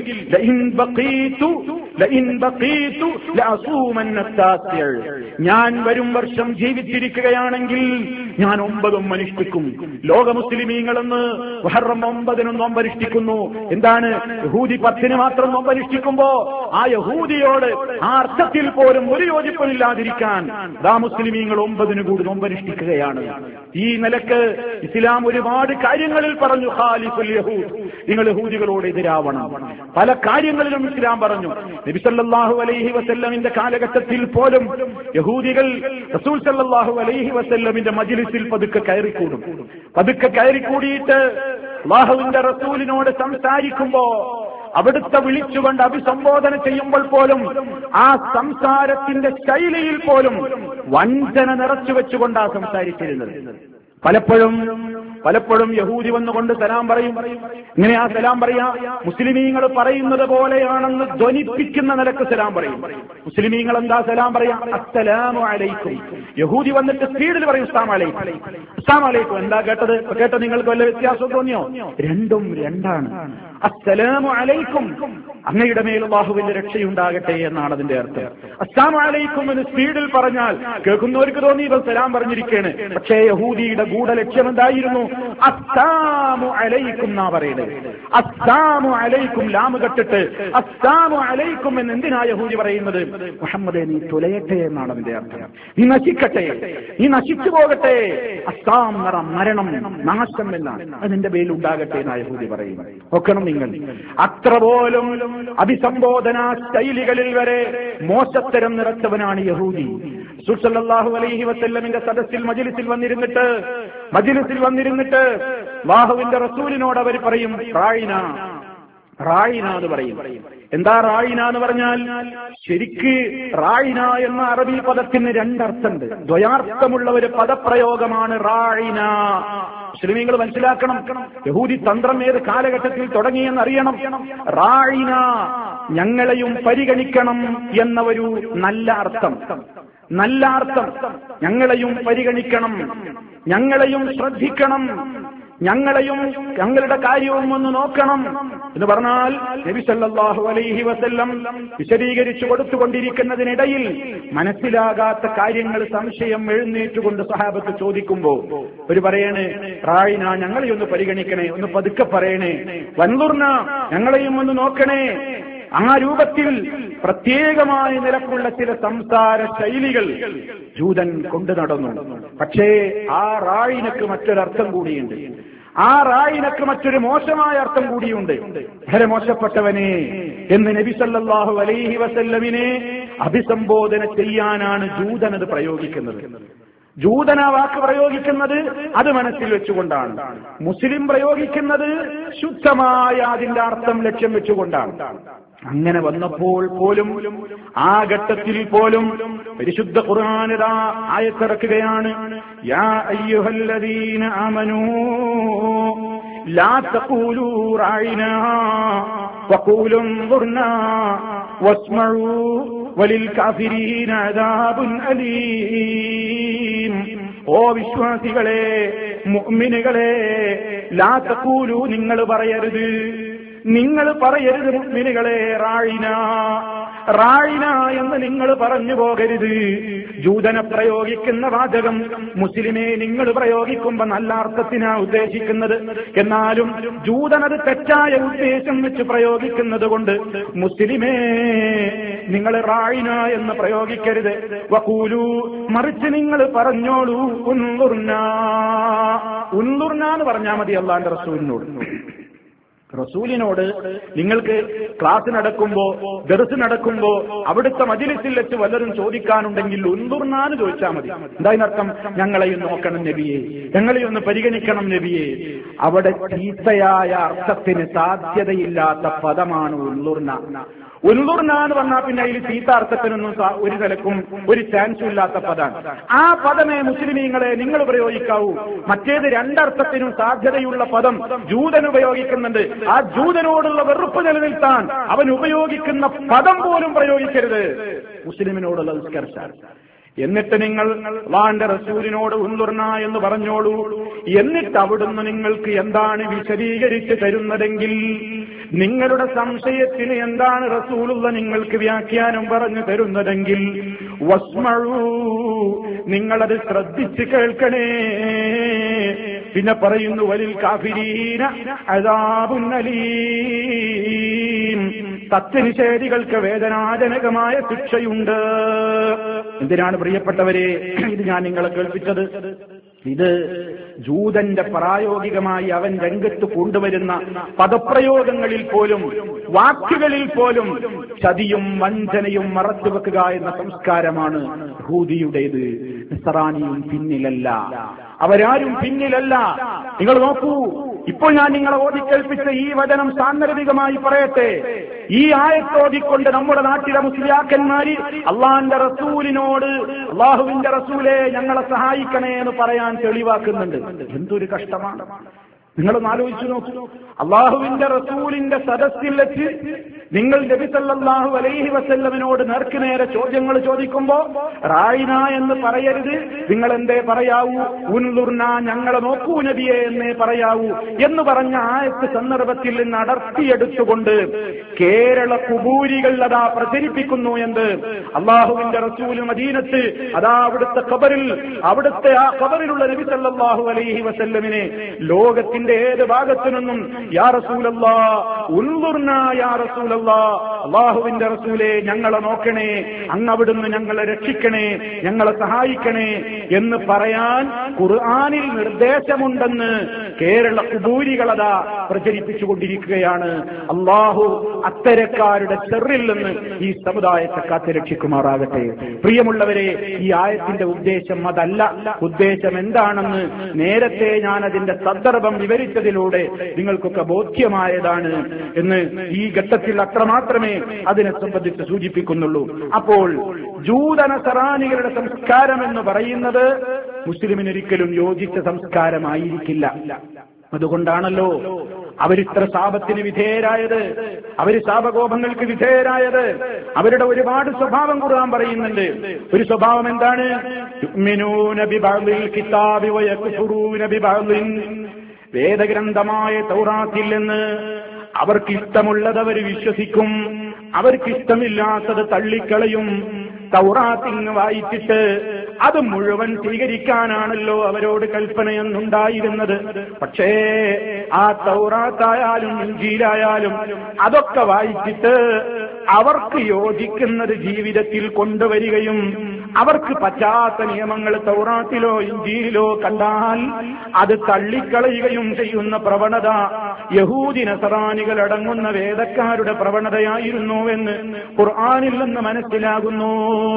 ഞാൻ വരും വർഷം ജീവിച്ചിരിക്കുകയാണെങ്കിൽ ഞാൻ 9 അനുഷ്ഠിക്കും. ലോക മുസ്ലിമീങ്ങളെന്ന് മുഹറം 9 നോമ്പനുഷ്ഠിക്കുന്നു. എന്താണ്? യഹൂദി 10 മാത്രം നോമ്പനുഷ്ഠിക്കുമ്പോ ആ യഹൂദിയോട് ആ അർത്ഥത്തിൽ പോലും ഒരു യോജിപ്പില്ലാതിരിക്കാൻ മുസ്ലിമീങ്ങൾ 9 കൂടി നോമ്പനുഷ്ഠിക്കുകയാണ്. ഈ നിലക്ക് ഇസ്ലാം ഒരുപാട് കാര്യങ്ങളിൽ പറഞ്ഞു ഖാലിഫുൽ യഹൂദ്, നിങ്ങൾ യഹൂദികളോട് എതിരാവണം. പല കാര്യങ്ങളിലും ഇസ്ലാം പറഞ്ഞു. നബി സല്ലല്ലാഹു അലൈഹി വസല്ലമിന്റെ കാലഘട്ടത്തിൽ പോലും യഹൂദികൾ റസൂൽ സല്ലല്ലാഹു അലൈഹി വസല്ലമിന്റെ മജ്ലിസിൽ പതുക്കെ കയറിക്കൂടും. പതുക്കെ കയറിക്കൂടിയിട്ട് അല്ലാഹുവിന്റെ റസൂലിനോട് സംസാരിക്കുമ്പോ അവിടുത്തെ വിളിച്ചുകൊണ്ട് അഭിസംബോധന ചെയ്യുമ്പോൾ പോലും ആ സംസാരത്തിന്റെ ശൈലിയിൽ പോലും വഞ്ചന നിറച്ചു വെച്ചുകൊണ്ടാ സംസാരിച്ചിരുന്നത്. പലപ്പോഴും യഹൂദി വന്നുകൊണ്ട് സലാം പറയും. ഇങ്ങനെ ആ സലാം പറയാ മുസ്ലിമീങ്ങൾ പറയുന്നത് പോലെയാണെന്ന് ധ്വനിപ്പിക്കുന്ന നിലക്ക് സലാം പറയും. മുസ്ലിമീങ്ങൾ എന്താ സലാം പറയാ? അസ്സലാമു അലൈക്കും. യഹൂദി വന്നിട്ട് സ്പീഡിൽ പറയും അസ്സലാമു അലൈക്കും, അസ്സലാമു അലൈക്കും. എന്താ കേട്ടത് നിങ്ങൾക്ക് വല്ല വ്യത്യാസം തോന്നിയോ? രണ്ടും രണ്ടാണ്. അസ്സലാമു അലൈക്കും, അങ്ങയുടെ മേൽ അല്ലാഹുവിന്റെ രക്ഷയുണ്ടാകട്ടെ എന്നാണ് അതിന്റെ അർത്ഥം. അസ്സലാമു അലൈക്കും എന്ന് സ്പീഡിൽ പറഞ്ഞാൽ കേൾക്കുന്നവർക്ക് തോന്നി ഇവർ സലാം പറഞ്ഞിരിക്കുകയാണ്. പക്ഷേ യഹൂദിയുടെ ഗൂഢലക്ഷ്യം എന്തായിരുന്നു? അസ്സലാമു അലൈക്കും എന്നാ പറയുന്നത്. അസ്സലാമു അലൈക്കും ലാമ് കെട്ടിട്ട് അസ്സലാമു അലൈക്കും എന്ന് എന്തിനാ യഹൂദി പറയുന്നത്? മുഹമ്മദേ നീ തുലയട്ടെ എന്നാണ് അതിന്റെ അർത്ഥം. നീ നശിക്കട്ടെ, നീ നശിച്ചു പോകട്ടെ. അസ്സാം നിറം മരണം, നാശം എന്നാണ് അതിന്റെ പേരിൽ ഉണ്ടാകട്ടെ എന്നാ യഹൂദി പറയുന്നത്. നോക്കണം നിങ്ങൾ, അത്ര പോലും അഭിസംബോധന ശൈലികളിൽ വരെ മോശത്തരം നിറച്ചവനാണ് യഹൂദി. റസൂൽ സല്ലല്ലാഹു അലൈഹി വസല്ലമിന്റെ സദസ്സിൽ മജ്ലിസിൽ വന്നിരുന്നിട്ട് അല്ലാഹുവിന്റെ റസൂലിനോട് അവർ പറയും റായിന എന്ന് പറയും. എന്താ റായിന എന്ന് പറഞ്ഞാൽ? ശരിക്ക് റായിന എന്ന അറബി പദത്തിന് രണ്ടർത്ഥമുണ്ട്. ദ്വയാർത്ഥമുള്ള ഒരു പദപ്രയോഗമാണ് റായിന. മുസ്ലിമീങ്ങൾ മനസ്സിലാക്കണം, യഹൂദി തന്ത്രം ഏത് കാലഘട്ടത്തിൽ തുടങ്ങിയെന്ന് അറിയണം. റായിന ഞങ്ങളെയും പരിഗണിക്കണം എന്ന ഒരു നല്ല അർത്ഥം, ഞങ്ങളെയും പരിഗണിക്കണം, ഞങ്ങളെയും ശ്രദ്ധിക്കണം, ഞങ്ങളുടെ കാര്യവും ഒന്ന് നോക്കണം എന്ന് പറഞ്ഞാൽ നബി സല്ലല്ലാഹു അലൈഹി വസല്ലം വിശദീകരിച്ചു കൊടുത്തുകൊണ്ടിരിക്കുന്നതിനിടയിൽ മനസ്സിലാകാത്ത കാര്യങ്ങൾ സംശയം എഴുന്നേറ്റുകൊണ്ട് സഹാബത്ത് ചോദിക്കുമ്പോ ഒരു പറയണേ റായിന ഞങ്ങളെയൊന്ന് പരിഗണിക്കണേ, ഒന്ന് പതുക്കെ പറയണേ, വൻദുർന ഞങ്ങളെയും ഒന്ന് നോക്കണേ. ആ രൂപത്തിൽ പ്രത്യേകമായ നിലക്കുള്ള ചില സംസാര ശൈലികൾ ജൂതൻ കൊണ്ടു നടന്നു. പക്ഷേ ആ റായിനക്ക് മറ്റൊരർത്ഥം കൂടിയുണ്ട്. ആ റായിനക്ക് മറ്റൊരു മോശമായ അർത്ഥം കൂടിയുണ്ട്. വളരെ മോശപ്പെട്ടവനെ എന്ന് നബി സല്ലല്ലാഹു അലൈഹി വസല്ലമിനെ അഭിസംബോധന ചെയ്യാനാണ് ജൂതൻ അത് പ്രയോഗിക്കുന്നത്. ജൂതൻ ആ വാക്ക് പ്രയോഗിക്കുന്നത് അത് മനസ്സിൽ വെച്ചുകൊണ്ടാണ്. മുസ്ലിം പ്രയോഗിക്കുന്നത് ശുദ്ധമായ അതിന്റെ അർത്ഥം ലക്ഷ്യം വെച്ചുകൊണ്ടാണ്. അങ്ങനെ വന്നപ്പോൾ പോലും ആ ഘട്ടത്തിൽ പോലും പരിശുദ്ധ ഖുർആൻ ആയത്തിറക്കുകയാണ്. യാ അയ്യുഹല്ലദീന ആമനൂ ലാ തഖൂലൂ റായിനാ വഖൂലൂ ഉൻദുർനാ വസ്മഊ വലിൽ കാഫിരീന അദാബുൻ അലീം. ഓ വിശ്വാസികളെ, മുഅ്മിനുകളെ, ലാ തഖൂലൂ നിങ്ങൾ പറയരുത് മുഅ്മിനുകളെ റായിന എന്ന് നിങ്ങൾ പറഞ്ഞു പോകരുത്. ജൂതനെ പ്രയോഗിക്കുന്ന വാചകം മുസ്ലിമെ നിങ്ങൾ പ്രയോഗിക്കുമ്പോ നല്ല അർത്ഥത്തിനാ ഉദ്ദേശിക്കുന്നത്. എന്നാലും ജൂതനത് തെറ്റായ ഉദ്ദേശം വെച്ച് പ്രയോഗിക്കുന്നത് കൊണ്ട് മുസ്ലിമേ നിങ്ങൾ റായിന എന്ന് പ്രയോഗിക്കരുത്. വഖൂലു മറിച്ച് നിങ്ങൾ പറഞ്ഞോളൂ ഉൻദുർന എന്ന് പറഞ്ഞാൽ മതി. അല്ലാഹുവിന്റെ റസൂലിനോട് നിങ്ങൾക്ക് ക്ലാസ് നടക്കുമ്പോ ദർസ് നടക്കുമ്പോ അവിടുത്തെ മജ്ലിസിൽ വെച്ച് വല്ലതും ചോദിക്കാനുണ്ടെങ്കിൽ ഉൻദുർനാന്ന് ചോദിച്ചാൽ മതി. എന്തായതിനർത്ഥം? ഞങ്ങളെയും നോക്കണം നബിയെ, ഞങ്ങളെയൊന്ന് പരിഗണിക്കണം നബിയെ. അവിടെ ചീത്തയായ അർത്ഥത്തിന് സാധ്യതയില്ലാത്ത പദമാണ് ഉൻദുർന. ഉൻദുർന എന്ന് പറഞ്ഞാൽ പിന്നെ അതിൽ ചീത്ത അർത്ഥത്തിനൊന്നും ഒരു നിലക്കും ഒരു ചാൻസും ഇല്ലാത്ത പദമാണ്. ആ പദമേ മുസ്ലിമീങ്ങളെ നിങ്ങൾ പ്രയോഗിക്കാവൂ. മറ്റേത് രണ്ടർത്ഥത്തിനും സാധ്യതയുള്ള പദം ജൂതൻ ഉപയോഗിക്കുന്നുണ്ട്. ആ ജൂതനോടുള്ള വെറുപ്പ് നിലനിർത്താൻ അവൻ ഉപയോഗിക്കുന്ന പദം പോലും പ്രയോഗിക്കരുത് മുസ്ലിമിനോടുള്ള ഉത്കർഷ. എന്നിട്ട് നിങ്ങൾ അല്ലാഹുവിന്റെ റസൂലിനോട് ഉൻദുർന എന്ന് പറഞ്ഞോളൂ. എന്നിട്ട് അവിടുന്ന് നിങ്ങൾക്ക് എന്താണ് വിശദീകരിച്ച് തരുന്നതെങ്കിൽ, നിങ്ങളുടെ സംശയത്തിന് എന്താണ് റസൂലുള്ള നിങ്ങൾക്ക് വ്യാഖ്യാനം പറഞ്ഞു തരുന്നതെങ്കിൽ വസ്മഊ, നിങ്ങളത് ശ്രദ്ധിച്ച് കേൾക്കണേ. പിന്നെ പറയുന്നു വലിൽ കാഫിരീന അദാബുൻ അലീം, സത്യനിഷേധികൾക്ക് വേദനാജനകമായ ശിക്ഷയുണ്ട്. എന്തിനാണ് പ്രിയപ്പെട്ടവരെ ഇത് ഞാൻ നിങ്ങളെ കേൾപ്പിച്ചത്? ഇത് ജൂതന്റെ പ്രായോഗികമായി അവൻ രംഗത്ത് കൊണ്ടുവരുന്ന പദപ്രയോഗങ്ങളിൽ പോലും വാക്കുകളിൽ പോലും ചതിയും വഞ്ചനയും മറച്ചുവെക്കുക എന്ന സംസ്കാരമാണ് യഹൂദിയുടേത്. നസ്രാനിയും പിന്നിലല്ല, അവരാരും പിന്നിലല്ല. നിങ്ങൾ നോക്കൂ, ഇപ്പോൾ ഞാൻ നിങ്ങളെ ഓതിക്കേൽപ്പിച്ച ഈ വചനം സാന്ദർഭികമായി പറയട്ടെ. ഈ ആയത്തോതിക്കൊണ്ട് നമ്മുടെ നാട്ടിലെ മുസ്ലിയാക്കന്മാര് അള്ളാന്റെ റസൂലിനോട് അള്ളാഹുവിന്റെ റസൂലെ ഞങ്ങളെ സഹായിക്കണേ എന്ന് പറയാൻ തെളിവാക്കുന്നുണ്ട്. എന്തൊരു കഷ്ടമാണ്! നിങ്ങളൊന്ന് ആലോചിച്ചു നോക്കൂ. അള്ളാഹുവിന്റെ റസൂലിന്റെ സദസ്സിൽ വെച്ച് നിങ്ങൾ നബി സല്ലല്ലാഹു അലൈഹി വസല്ലമിനോട് നേർക്കുനേരെ ചോദ്യങ്ങൾ ചോദിക്കുമ്പോ റായിന എന്ന് പറയരുത്, നിങ്ങൾ എന്തേ പറയാവൂ, ഉൻദുർന ഞങ്ങളെ നോക്കൂ നബിയെ എന്നേ പറയാവൂ എന്ന് പറഞ്ഞ ആയത്ത് സന്ദർഭത്തിൽ നിന്ന് അടർത്തിയെടുത്തുകൊണ്ട് കേരള കുബൂരികൾ അതാ പ്രചരിപ്പിക്കുന്നു എന്ന് അള്ളാഹുവിന്റെ റസൂൽ മദീനത്ത് അതാ അവിടുത്തെ ഖബറിൽ, അവിടുത്തെ ആ ഖബറിലുള്ള നബി സല്ലല്ലാഹു അലൈഹി വസല്ലമിനെ ലോകത്തിന്റെ ഏത് ഭാഗത്തു നിന്നും യാ റസൂലല്ലാഹ് ഉൻദുർന യാ റസൂലല്ലാഹ്, അല്ലാഹുവിന്റെ റസൂലേ ഞങ്ങളെ നോക്കണേ, അങ്ങ് അവിടുന്ന് ഞങ്ങളെ രക്ഷിക്കണേ, ഞങ്ങളെ സഹായിക്കണേ എന്ന് പറയാൻ ഖുർആനിൽ നിർദ്ദേശമുണ്ടെന്ന് കേരള കുബൂരികളതാ പ്രചരിപ്പിച്ചുകൊണ്ടിരിക്കുകയാണ്. അല്ലാഹു അത്തരക്കാരുടെ ഷർറിൽ നിന്ന് ഈ സമുദായത്തെ കാത്തുരക്ഷിക്കുമാറാകട്ടെ. പ്രിയമുള്ളവരെ, ഈ ആയത്തിന്റെ ഉദ്ദേശം അതല്ല. ഉദ്ദേശം എന്താണെന്ന് നേരത്തെ ഞാൻ അതിന്റെ സന്ദർഭം വിവരിച്ചതിലൂടെ നിങ്ങൾക്കൊക്കെ ബോധ്യമായതാണ് എന്ന് ഈ ഘട്ടത്തിൽ അത്രമാത്രമേ അതിനെ സംബന്ധിച്ച് സൂചിപ്പിക്കുന്നുള്ളൂ. അപ്പോൾ ജൂതനസറാനികളുടെ സംസ്കാരം എന്ന് പറയുന്നത് മുസ്ലിമിനൊരിക്കലും യോജിച്ച സംസ്കാരമായിരിക്കില്ല. അതുകൊണ്ടാണല്ലോ അവരിത്ര ശാപത്തിന് വിധേയരായത്, അവര് ശാപകോപങ്ങൾക്ക് വിധേയരായത്. അവരുടെ ഒരുപാട് സ്വഭാവം ഖുർആൻ പറയുന്നുണ്ട്. ഒരു സ്വഭാവം എന്താണ്? യുഅ്മിനൂന ബിബഅദിൽ കിതാബി വയക്ഫുറൂന ബിബഅദിൻ, വേദഗ്രന്ഥമായ തൗറാത്തിൽ നിന്ന് അവർക്കിഷ്ടമുള്ളത് അവർ വിശ്വസിക്കും, അവർക്കിഷ്ടമില്ലാത്തത് തള്ളിക്കളയും. തൗറാത്തിങ് വായിച്ചിട്ട് അത് മുഴുവൻ സ്വീകരിക്കാനാണല്ലോ അവരോട് കൽപ്പനയെന്നുണ്ടായിരുന്നത്. പക്ഷേ ആ തൗറാത്തായാലും ഇഞ്ചീലായാലും അതൊക്കെ വായിച്ചിട്ട് അവർക്ക് യോജിക്കുന്നത് ജീവിതത്തിൽ കൊണ്ടുവരികയും അവർക്ക് പറ്റാത്ത നിയമങ്ങൾ തൗറാത്തിലോ ഇഞ്ചീലിലോ കണ്ടാൽ അത് തള്ളിക്കളയുകയും ചെയ്യുന്ന പ്രവണത യഹൂദി നസറാനികൾ അടങ്ങുന്ന വേദക്കാരുടെ പ്രവണതയായിരുന്നുവെന്ന് ഖുർആനിൽ നിന്ന് മനസ്സിലാകുന്നു.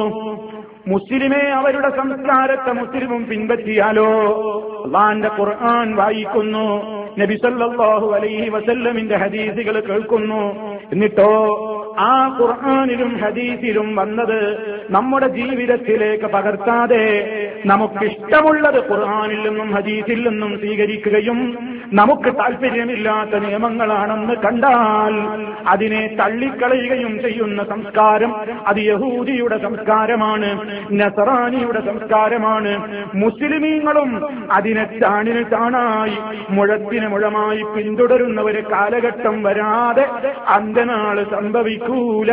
മുസ്ലിമെ അവരുടെ സംസ്കാരത്തെ മുസ്ലിമും പിൻപറ്റിയാലോ? അല്ലാഹുവിന്റെ ഖുർആൻ വായിക്കുന്നു, നബി സല്ലല്ലാഹു അലൈഹി വസല്ലമിന്റെ ഹദീസുകൾ കേൾക്കുന്നു. എന്നിട്ടോ ആ ഖുർആനിലും ഹദീസിലും വന്നത് നമ്മുടെ ജീവിതത്തിലേക്ക് പകർത്താതെ നമുക്കിഷ്ടമുള്ളത് ഖുർആനിൽ നിന്നും ഹദീസിൽ നിന്നും സ്വീകരിക്കുകയും നമുക്ക് താല്പര്യമില്ലാത്ത നിയമങ്ങളാണെന്ന് കണ്ടാൽ അതിനെ തള്ളിക്കളയുകയും ചെയ്യുന്ന സംസ്കാരം അത് യഹൂദിയുടെ സംസ്കാരമാണ്, നസറാനിയുടെ സംസ്കാരമാണ്. മുസ്ലിമീങ്ങളും അതിനെ ചാണിന് ചാണായി മുഴത്തിന് മുഴമായി പിന്തുടരുന്ന ഒരു കാലഘട്ടം വരാതെ അന്ത്യനാള് സംഭവിക്കൂല.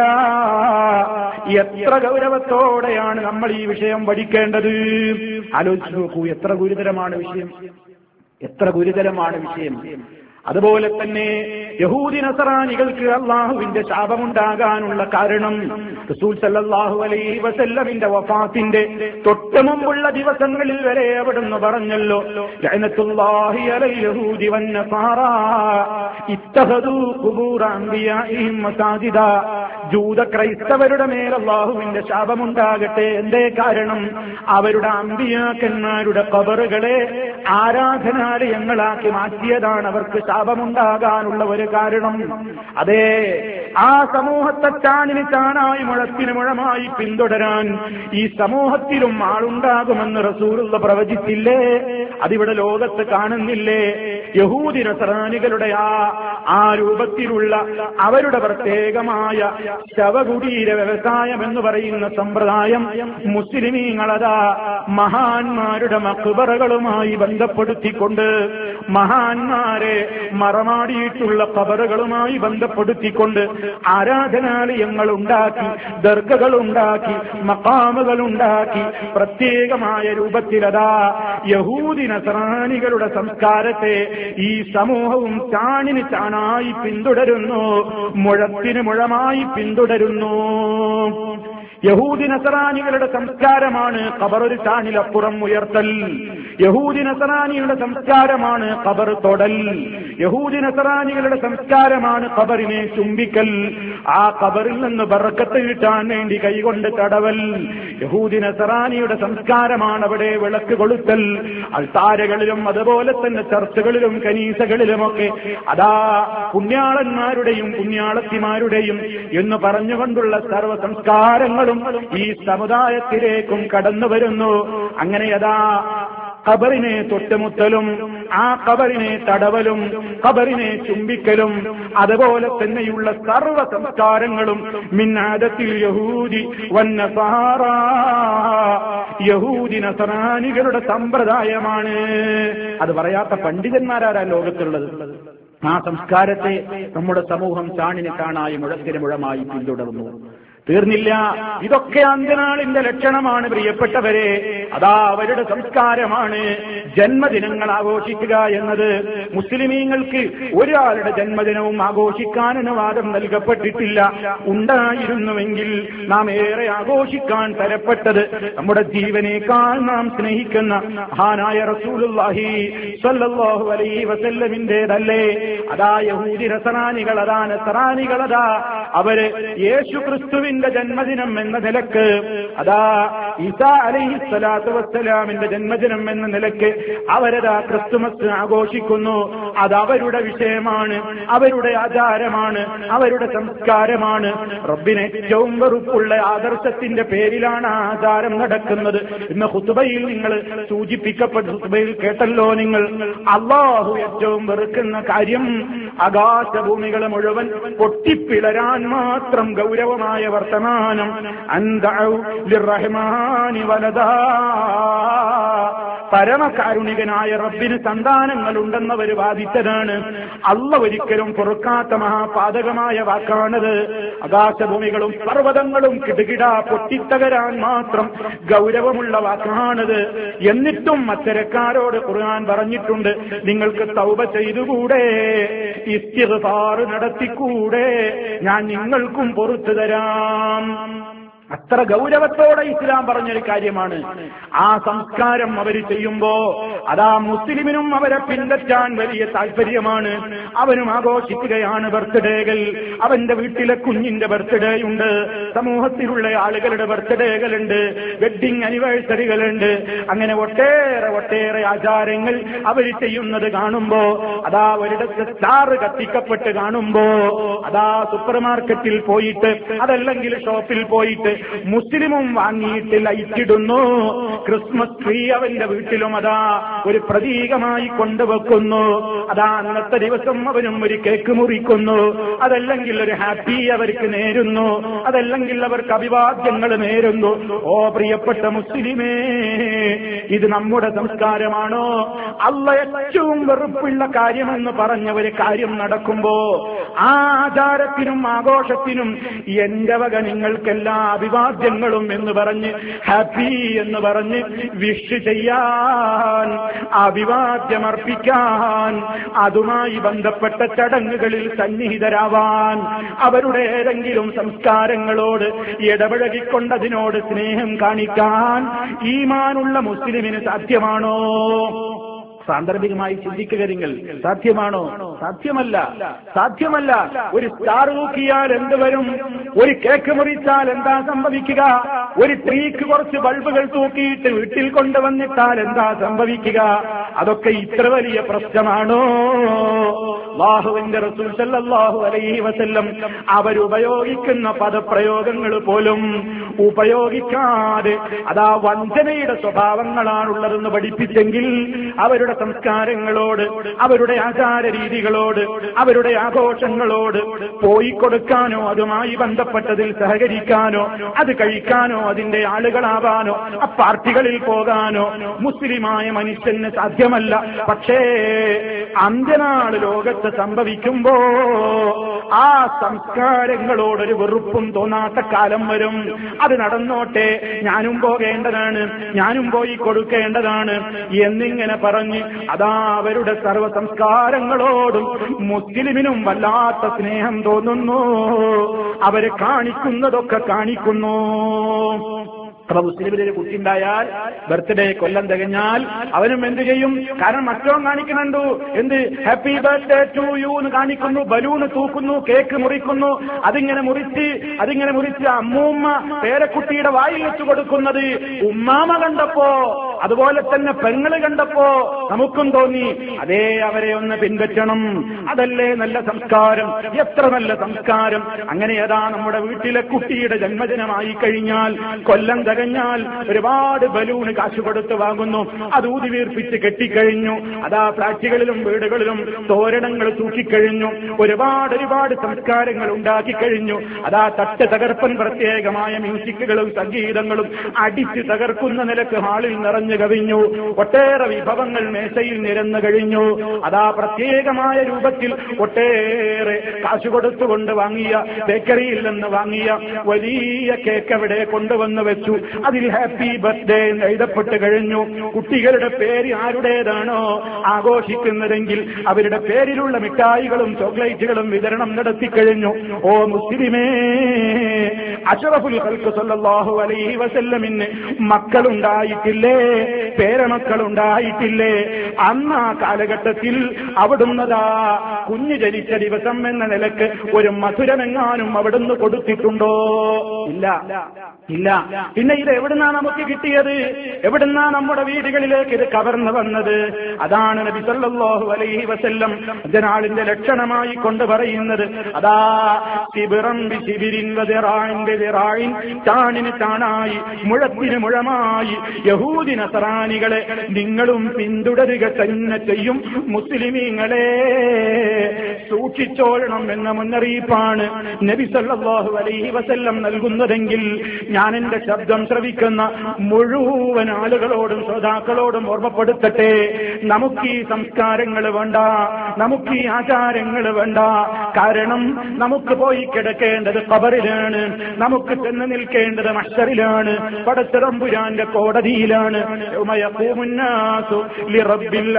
എത്ര ഗൗരവത്തോടെയാണ് നമ്മൾ ഈ വിഷയം പഠിക്കേണ്ടത്? ആലോചിച്ചു നോക്കൂ, എത്ര ഗുരുതരമാണ് വിഷയം, എത്ര ഗുരുതരമാണ് വിഷയം. അതുപോലെ തന്നെ യഹൂദി നസറാനികൾക്ക് അള്ളാഹുവിന്റെ ശാപമുണ്ടാകാനുള്ള കാരണം റസൂൽ സല്ലല്ലാഹു അലൈഹി വസല്ലമിന്റെ വഫാത്തിന്റെ തൊട്ട് മുമ്പുള്ള ദിവസങ്ങളിൽ വരെ അവിടുന്ന് പറഞ്ഞല്ലോ, ലഅനത്തുല്ലാഹി അലൽ യഹൂദി വന്നസാറാ ഇത്തഖദൂ ഖുബൂറ അംബിയാഇഹിം മസാജിദ. ജൂത ക്രൈസ്തവരുടെ മേൽ അള്ളാഹുവിന്റെ ശാപമുണ്ടാകട്ടെ. എന്തേ കാരണം? അവരുടെ അമ്പിയാക്കന്മാരുടെ ഖബറുകളെ ആരാധനാലയങ്ങളാക്കി മാറ്റിയതാണ് അവർക്ക് ശാപമുണ്ടാകാനുള്ള ഒരു കാരണം. അതെ, ആ സമൂഹത്തെ ചാണിന് ചാണായി മുഴത്തിന് മുഴമായി പിന്തുടരാൻ ഈ സമൂഹത്തിലും ആളുണ്ടാകുമെന്ന് റസൂലുള്ള പ്രവചിച്ചില്ലേ? അതിവിടെ ലോകത്ത് കാണുന്നില്ലേ? യഹൂദി നസറാനികളുടെ ആ രൂപത്തിലുള്ള അവരുടെ പ്രത്യേകമായ ശവകുടീര വ്യവസായം എന്ന് പറയുന്ന സമ്പ്രദായം മുസ്ലിമീങ്ങളതാ മഹാന്മാരുടെ മഖ്ബറകളുമായി ബന്ധപ്പെടുത്തിക്കൊണ്ട് മഹാന്മാരെ മറമാടിയിട്ടുള്ള ഖബറുകളുമായി ബന്ധപ്പെടുത്തിക്കൊണ്ട് ആരാധനാലയങ്ങൾ ഉണ്ടാക്കി, ദർഗകൾ ഉണ്ടാക്കി, മഖാമുകൾ ഉണ്ടാക്കി, പ്രത്യേകമായ രൂപത്തിലതാ യഹൂദി നസ്രാനികളുടെ സംസ്കാരത്തെ ഈ സമൂഹവും ചാണിന് ചാണായി പിന്തുടരുന്നു, മുഴത്തിന് മുഴമായി പിന്തുടരുന്നു. യഹൂദി നസറാനികളുടെ സംസ്കാരമാണ് ഖബറൊരു ചാണിലപ്പുറം ഉയർത്തൽ. യഹൂദി നസറാനിയുടെ സംസ്കാരമാണ് ഖബർ തൊടൽ. യഹൂദി നസറാനികളുടെ സംസ്കാരമാണ് ഖബറിനെ ചുംബിക്കൽ. ആ ഖബറിൽ നിന്ന് ബറക്കത്ത് കിട്ടാൻ വേണ്ടി കൈകൊണ്ട് തടവൽ. യഹൂദി നസറാനിയുടെ സംസ്കാരമാണ് അവിടെ വിളക്ക് കൊളുത്തൽ. അൾത്താരകളിലും അതുപോലെ തന്നെ ചർച്ചുകളിലും കനീസകളിലുമൊക്കെ അതാ പുണ്യാളന്മാരുടെയും പുണ്യാളത്തിമാരുടെയും എന്ന് പറഞ്ഞുകൊണ്ടുള്ള സർവ്വ സംസ്കാരങ്ങളും ഈ സമുദായത്തിലേക്കും കടന്നു വരുന്നു. അങ്ങനെ അതാ ഖബറിനെ തൊട്ടുമുത്തലും, ആ ഖബറിനെ തടവലും, ഖബറിനെ ചുംബിക്കലും, അതുപോലെ തന്നെയുള്ള സർവ്വ സംസ്കാരങ്ങളും മിന്നാദത്തിൽ യഹൂദി വന്നസാറ, യഹൂദി നസറാനികളുടെ സമ്പ്രദായമാണ്. അത് പറയാത്ത പണ്ഡിതന്മാരാരാ ലോകത്തുള്ളത്? ആ സംസ്കാരത്തെ നമ്മുടെ സമൂഹം ചാണിന് ചാണായി മുഴത്തിന് മുഴമായി പിന്തുടർന്നു. തീർന്നില്ല. ഇതൊക്കെ അന്ത്യനാളിന്റെ ലക്ഷണമാണ് പ്രിയപ്പെട്ടവരെ. അതാ അവരുടെ സംസ്കാരമാണ് ജന്മദിനങ്ങൾ ആഘോഷിക്കുക എന്നത്. മുസ്ലിമീങ്ങൾക്ക് ഒരാളുടെ ജന്മദിനവും ആഘോഷിക്കാൻ അനുവാദം നൽകപ്പെട്ടിട്ടില്ല. ഉണ്ടായിരുന്നുവെങ്കിൽ നാം ഏറെ ആഘോഷിക്കാൻ തരപ്പെട്ടത് നമ്മുടെ ജീവനേക്കാൾ നാം സ്നേഹിക്കുന്ന മഹാനായ റസൂലുള്ളാഹി സ്വല്ലല്ലാഹു അലൈഹി വസല്ലമിന്റേതല്ലേ? അതാ യഹൂദി നസറാനികളതാ നസറാനികളതാ അവര് യേശു ക്രിസ്തുവിന്റെ ജന്മദിനം എന്ന നിലക്ക്, അതാ ഈസാ അലൈഹിസ്സലാത്തു വസ്സലാമിന്റെ ജന്മദിനം എന്ന നിലക്ക് അവരതാ ക്രിസ്തുമസ് ആഘോഷിക്കുന്നു. അത് അവരുടെ വിഷയമാണ്, അവരുടെ ആചാരമാണ്, അവരുടെ സംസ്കാരമാണ്. റബ്ബിന് ഏറ്റവും വെറുപ്പുള്ള ആദർശത്തിന്റെ പേരിലാണ് ആ ആചാരം നടക്കുന്നത്. ഇന്ന് ഖുതുബയിൽ നിങ്ങൾ സൂചിപ്പിക്കപ്പെട്ട ഖുതുബയിൽ കേട്ടല്ലോ നിങ്ങൾ, അല്ലാഹു ഏറ്റവും വെറുക്കുന്ന കാര്യം ആകാശഭൂമികളെ മുഴുവൻ പൊട്ടിപ്പിളരാൻ മാത്രം ഗൗരവമായ വർത്തമാനം. അൻദഉ ലിർറഹ്മാനി വലദാ, പരമകാരുണികനായ റബ്ബിന് സന്താനങ്ങളുണ്ടെന്നവർ വാദിച്ചതാണ്. അല്ലാഹു ഒരിക്കലും പൊറുക്കാത്ത മഹാപാതകമായ വാക്കാണത്. ആകാശഭൂമികളും പർവ്വതങ്ങളും കിടുകിടാ പൊട്ടിത്തകരാൻ മാത്രം ഗൗരവമുള്ള വാക്കാണത്. എന്നിട്ടും അത്തരക്കാരോട് ഖുർആൻ പറഞ്ഞിട്ടുണ്ട്, നിങ്ങൾക്ക് തൗബ ചെയ്തുകൂടെ, ഇസ്തിഗ്ഫാർ നടത്തിക്കൂടെ, ഞാൻ നിങ്ങൾക്കും പൊറുത്തു തരാം. അത്ര ഗൗരവത്തോടെ ഇസ്ലാം പറഞ്ഞൊരു കാര്യമാണ്. ആ സംസ്കാരം അവർ ചെയ്യുമ്പോ അതാ മുസ്ലിമിനും അവരെ പിൻപറ്റാൻ വലിയ താല്പര്യമാണ്. അവനും ആഘോഷിക്കുകയാണ് ബർത്ത്ഡേകൾ. അവന്റെ വീട്ടിലെ കുഞ്ഞിന്റെ ബർത്ത്ഡേ ഉണ്ട്, സമൂഹത്തിലുള്ള ആളുകളുടെ ബർത്ത്ഡേകളുണ്ട്, വെഡ്ഡിംഗ് ആനിവേഴ്സറികളുണ്ട്. അങ്ങനെ ഒട്ടേറെ ആചാരങ്ങൾ അവർ ചെയ്യുന്നത് കാണുമ്പോ, അതാ ഒരിടത്ത് സ്റ്റാർ കത്തിക്കപ്പെട്ട് കാണുമ്പോ, അതാ സൂപ്പർ മാർക്കറ്റിൽ പോയിട്ട് അതല്ലെങ്കിൽ ഷോപ്പിൽ പോയിട്ട് മുസ്ലിമും വാങ്ങിയിട്ട് ലൈറ്റിടുന്നു. ക്രിസ്മസ് ട്രീ അവന്റെ വീട്ടിലും അതാ ഒരു പ്രതീകമായി കൊണ്ടുവെക്കുന്നു. അതാ അന്നത്തെ ദിവസം അവനും ഒരു കേക്ക് മുറിക്കുന്നു, അതല്ലെങ്കിൽ ഒരു ഹാപ്പി അവർക്ക് നേരുന്നു, അതല്ലെങ്കിൽ അവർക്ക് അഭിവാദ്യങ്ങൾ നേരുന്നു. ഓ പ്രിയപ്പെട്ട മുസ്ലിമേ, ഇത് നമ്മുടെ സംസ്കാരമാണോ? അല്ലാഹ് ഏറ്റവും വെറുപ്പുള്ള കാര്യമെന്ന് പറഞ്ഞ ഒരു കാര്യം നടക്കുമ്പോ ആ ആചാരത്തിനും ആഘോഷത്തിനും എന്റെ വക നിങ്ങൾക്കെല്ലാം അഭിവാദ്യങ്ങളും എന്ന് പറഞ്ഞ്, ഹാപ്പി എന്ന് പറഞ്ഞ് വിഷ് ചെയ്യാൻ, അഭിവാദ്യമർപ്പിക്കാൻ, അതുമായി ബന്ധപ്പെട്ട ചടങ്ങുകളിൽ സന്നിഹിതരാവാൻ, അവരുടെ ഏതെങ്കിലും സംസ്കാരങ്ങളോട് ഇടപഴകിക്കൊണ്ടതിനോട് സ്നേഹം കാണിക്കാൻ ഈമാനുള്ള മുസ്ലിമിന് സാധ്യമാണോ? സാന്ദർഭികമായി ചിന്തിക്കുക നിങ്ങൾ. സാധ്യമാണോ? സാധ്യമല്ല. ഒരു സ്റ്റാർ തൂക്കിയാൽ എന്ത് വരും? ഒരു കേക്ക് മുറിച്ചാൽ എന്താ സംഭവിക്കുക? ഒരു ട്രീക്ക് കുറച്ച് ബൾബുകൾ തൂക്കിയിട്ട് വീട്ടിൽ കൊണ്ടുവന്നിട്ടാൽ എന്താ സംഭവിക്കുക? അതൊക്കെ ഇത്ര വലിയ പ്രശ്നമാണോ? അല്ലാഹുവിന്റെ റസൂൽ സല്ലല്ലാഹു അലൈഹി വസല്ലം അവരുപയോഗിക്കുന്ന പദപ്രയോഗങ്ങൾ പോലും ഉപയോഗിക്കാതെ അതാ വഞ്ചനയുടെ സ്വഭാവങ്ങളാണുള്ളതെന്ന് പഠിപ്പിച്ചെങ്കിൽ അവരുടെ സംസ്കാരങ്ങളോട്, അവരുടെ ആചാര രീതികളോട്, അവരുടെ ആഘോഷങ്ങളോട് പോയി കൊടുക്കാനോ അതുമായി ബന്ധപ്പെട്ടതിൽ സഹകരിക്കാനോ അത് കഴിക്കാനോ അതിന്റെ ആളുകളാവാനോ ആ പാർട്ടികളിൽ പോകാനോ മുസ്ലിമായ മനുഷ്യന് സാധ്യമല്ല. പക്ഷേ അന്ത്യനാൾ ലോകത്ത് സംഭവിക്കുമ്പോ ആ സംസ്കാരങ്ങളോടൊരു വെറുപ്പും തോന്നാത്ത കാലം വരും. അത് നടന്നോട്ടെ, ഞാനും പോകേണ്ടതാണ്, ഞാനും പോയി കൊടുക്കേണ്ടതാണ് എന്നിങ്ങനെ പറഞ്ഞ് അതാ അവരുടെ സർവ്വ സംസ്കാരങ്ങളോടും മുസ്ലിമിനും വല്ലാത്ത സ്നേഹം തോന്നുന്നു. അവരെ കാണിക്കുന്നതൊക്കെ കാണിക്കുന്നു. അപ്പൊ മുസ്ലിമിലൊരു കുട്ടി ഉണ്ടായാൽ ബർത്ത്ഡേ കൊല്ലം തികഞ്ഞാൽ അവനും എന്ത് ചെയ്യും? കാരണം മറ്റവൻ കാണിക്കുന്നുണ്ടു, എന്ത് ഹാപ്പി ബർത്ത്ഡേ ടു യു എന്ന് കാണിക്കുന്നു, ബലൂണ് തൂക്കുന്നു, കേക്ക് മുറിക്കുന്നു. അതിങ്ങനെ മുറിച്ച് അമ്മൂമ്മ പേരക്കുട്ടിയുടെ വായിൽ വെച്ചു കൊടുക്കുന്നത് ഉമ്മാമ കണ്ടപ്പോ, അതുപോലെ തന്നെ പെങ്ങള് കണ്ടപ്പോ നമുക്കും തോന്നി അതേ അവരെ ഒന്ന് പിൻപറ്റണം. അതല്ലേ നല്ല സംസ്കാരം, എത്ര നല്ല സംസ്കാരം. അങ്ങനെ അതാ നമ്മുടെ വീട്ടിലെ കുട്ടിയുടെ ജന്മദിനമായി കഴിഞ്ഞാൽ, കൊല്ലം തികഞ്ഞാൽ ഒരുപാട് ബലൂണ് കാശ് കൊടുത്ത് വാങ്ങുന്നു. അത് ഊതി വീർപ്പിച്ച് കെട്ടിക്കഴിഞ്ഞു. അതാ ഫ്ലാറ്റുകളിലും വീടുകളിലും തോരണങ്ങൾ തൂക്കിക്കഴിഞ്ഞു. ഒരുപാട് സംസ്കാരങ്ങൾ ഉണ്ടാക്കി കഴിഞ്ഞു. അതാ തട്ട് തകർപ്പൻ പ്രത്യേകമായ മ്യൂസിക്കുകളും സംഗീതങ്ങളും അടിച്ച് തകർക്കുന്ന നിലക്ക് ഹാളിൽ നിറഞ്ഞു കവിഞ്ഞു. ഒട്ടേറെ വിഭവങ്ങൾ മേശയിൽ നിരന്നു കഴിഞ്ഞു. അതാ പ്രത്യേകമായ രൂപത്തിൽ ഒട്ടേറെ കാശ് കൊടുത്തുകൊണ്ട് വാങ്ങിയ, ബേക്കറിയിൽ നിന്ന് വാങ്ങിയ വലിയ കേക്ക് അവിടെ കൊണ്ടുവന്ന് വെച്ചു. അതിൽ ഹാപ്പി ബർത്ത്ഡേ എഴുതപ്പെട്ട് കഴിഞ്ഞു. കുട്ടികളുടെ പേര് ആരുടേതാണോ ആഘോഷിക്കുന്നതെങ്കിൽ അവരുടെ പേരിലുള്ള മിഠായികളും ചോക്ലേറ്റുകളും വിതരണം നടത്തിക്കഴിഞ്ഞു. ഓ മുസ്ലിമേ, അഷ്റഫുൽ ഖൽഖ് സല്ലല്ലാഹു അലൈഹി വസല്ലമിന് മക്കളുണ്ടായിട്ടില്ലേ? പേരമക്കളുണ്ടായിട്ടില്ലേ? അന്ന് ആ കാലഘട്ടത്തിൽ അവിടുന്നതാ കുഞ്ഞു ജനിച്ച ദിവസം എന്ന നിലക്ക് ഒരു മധുരമെങ്ങാനും അവിടുന്ന് കൊടുത്തിട്ടുണ്ടോ? ഇല്ല. പിന്നെ ഇത് എവിടുന്നാ നമുക്ക് കിട്ടിയത്? എവിടുന്നാ നമ്മുടെ വീടുകളിലേക്ക് ഇത് കവർന്നു വന്നത്? അതാണ് നബി സല്ലല്ലാഹു അലൈഹി വസല്ലം ജനാളിന്റെ ലക്ഷണമായി കൊണ്ട് പറയുന്നത്. അതാ ശിബിറൻ ബിശിബിരിൻ വദിറാഇൻ ബിദിറാഇൻ, ചാണിന് ചാണായി മുഴത്തിന് മുഴമായി യഹൂദി നസറാനികളെ നിങ്ങളും പിന്തുടരുക തന്നെ ചെയ്യും. മുസ്ലിമീങ്ങളെ സൂക്ഷിച്ചോളണം എന്ന മുന്നറിയിപ്പാണ് നബി സല്ലല്ലാഹു അലൈഹി വസല്ലം നൽകുന്നതെങ്കിൽ ഞാൻ എന്റെ ശബ്ദം ശ്രവിക്കുന്ന മുഴുവൻ ആളുകളോടും ശ്രോതാക്കളോടും ഓർമ്മപ്പെടുത്തട്ടെ, നമുക്ക് ഈ സംസ്കാരങ്ങൾ വേണ്ട, നമുക്ക് ഈ ആചാരങ്ങൾ വേണ്ട. കാരണം നമുക്ക് പോയി കിടക്കേണ്ടത് ഖബറിലാണ്, നമുക്ക് ചെന്ന് നിൽക്കേണ്ടത് മഹ്ശറിലാണ്, പടച്ചതമ്പുരാന്റെ കോടതിയിലാണ്. യൗമ യഖൂമുന്നാസു ലിറബ്ബിൽ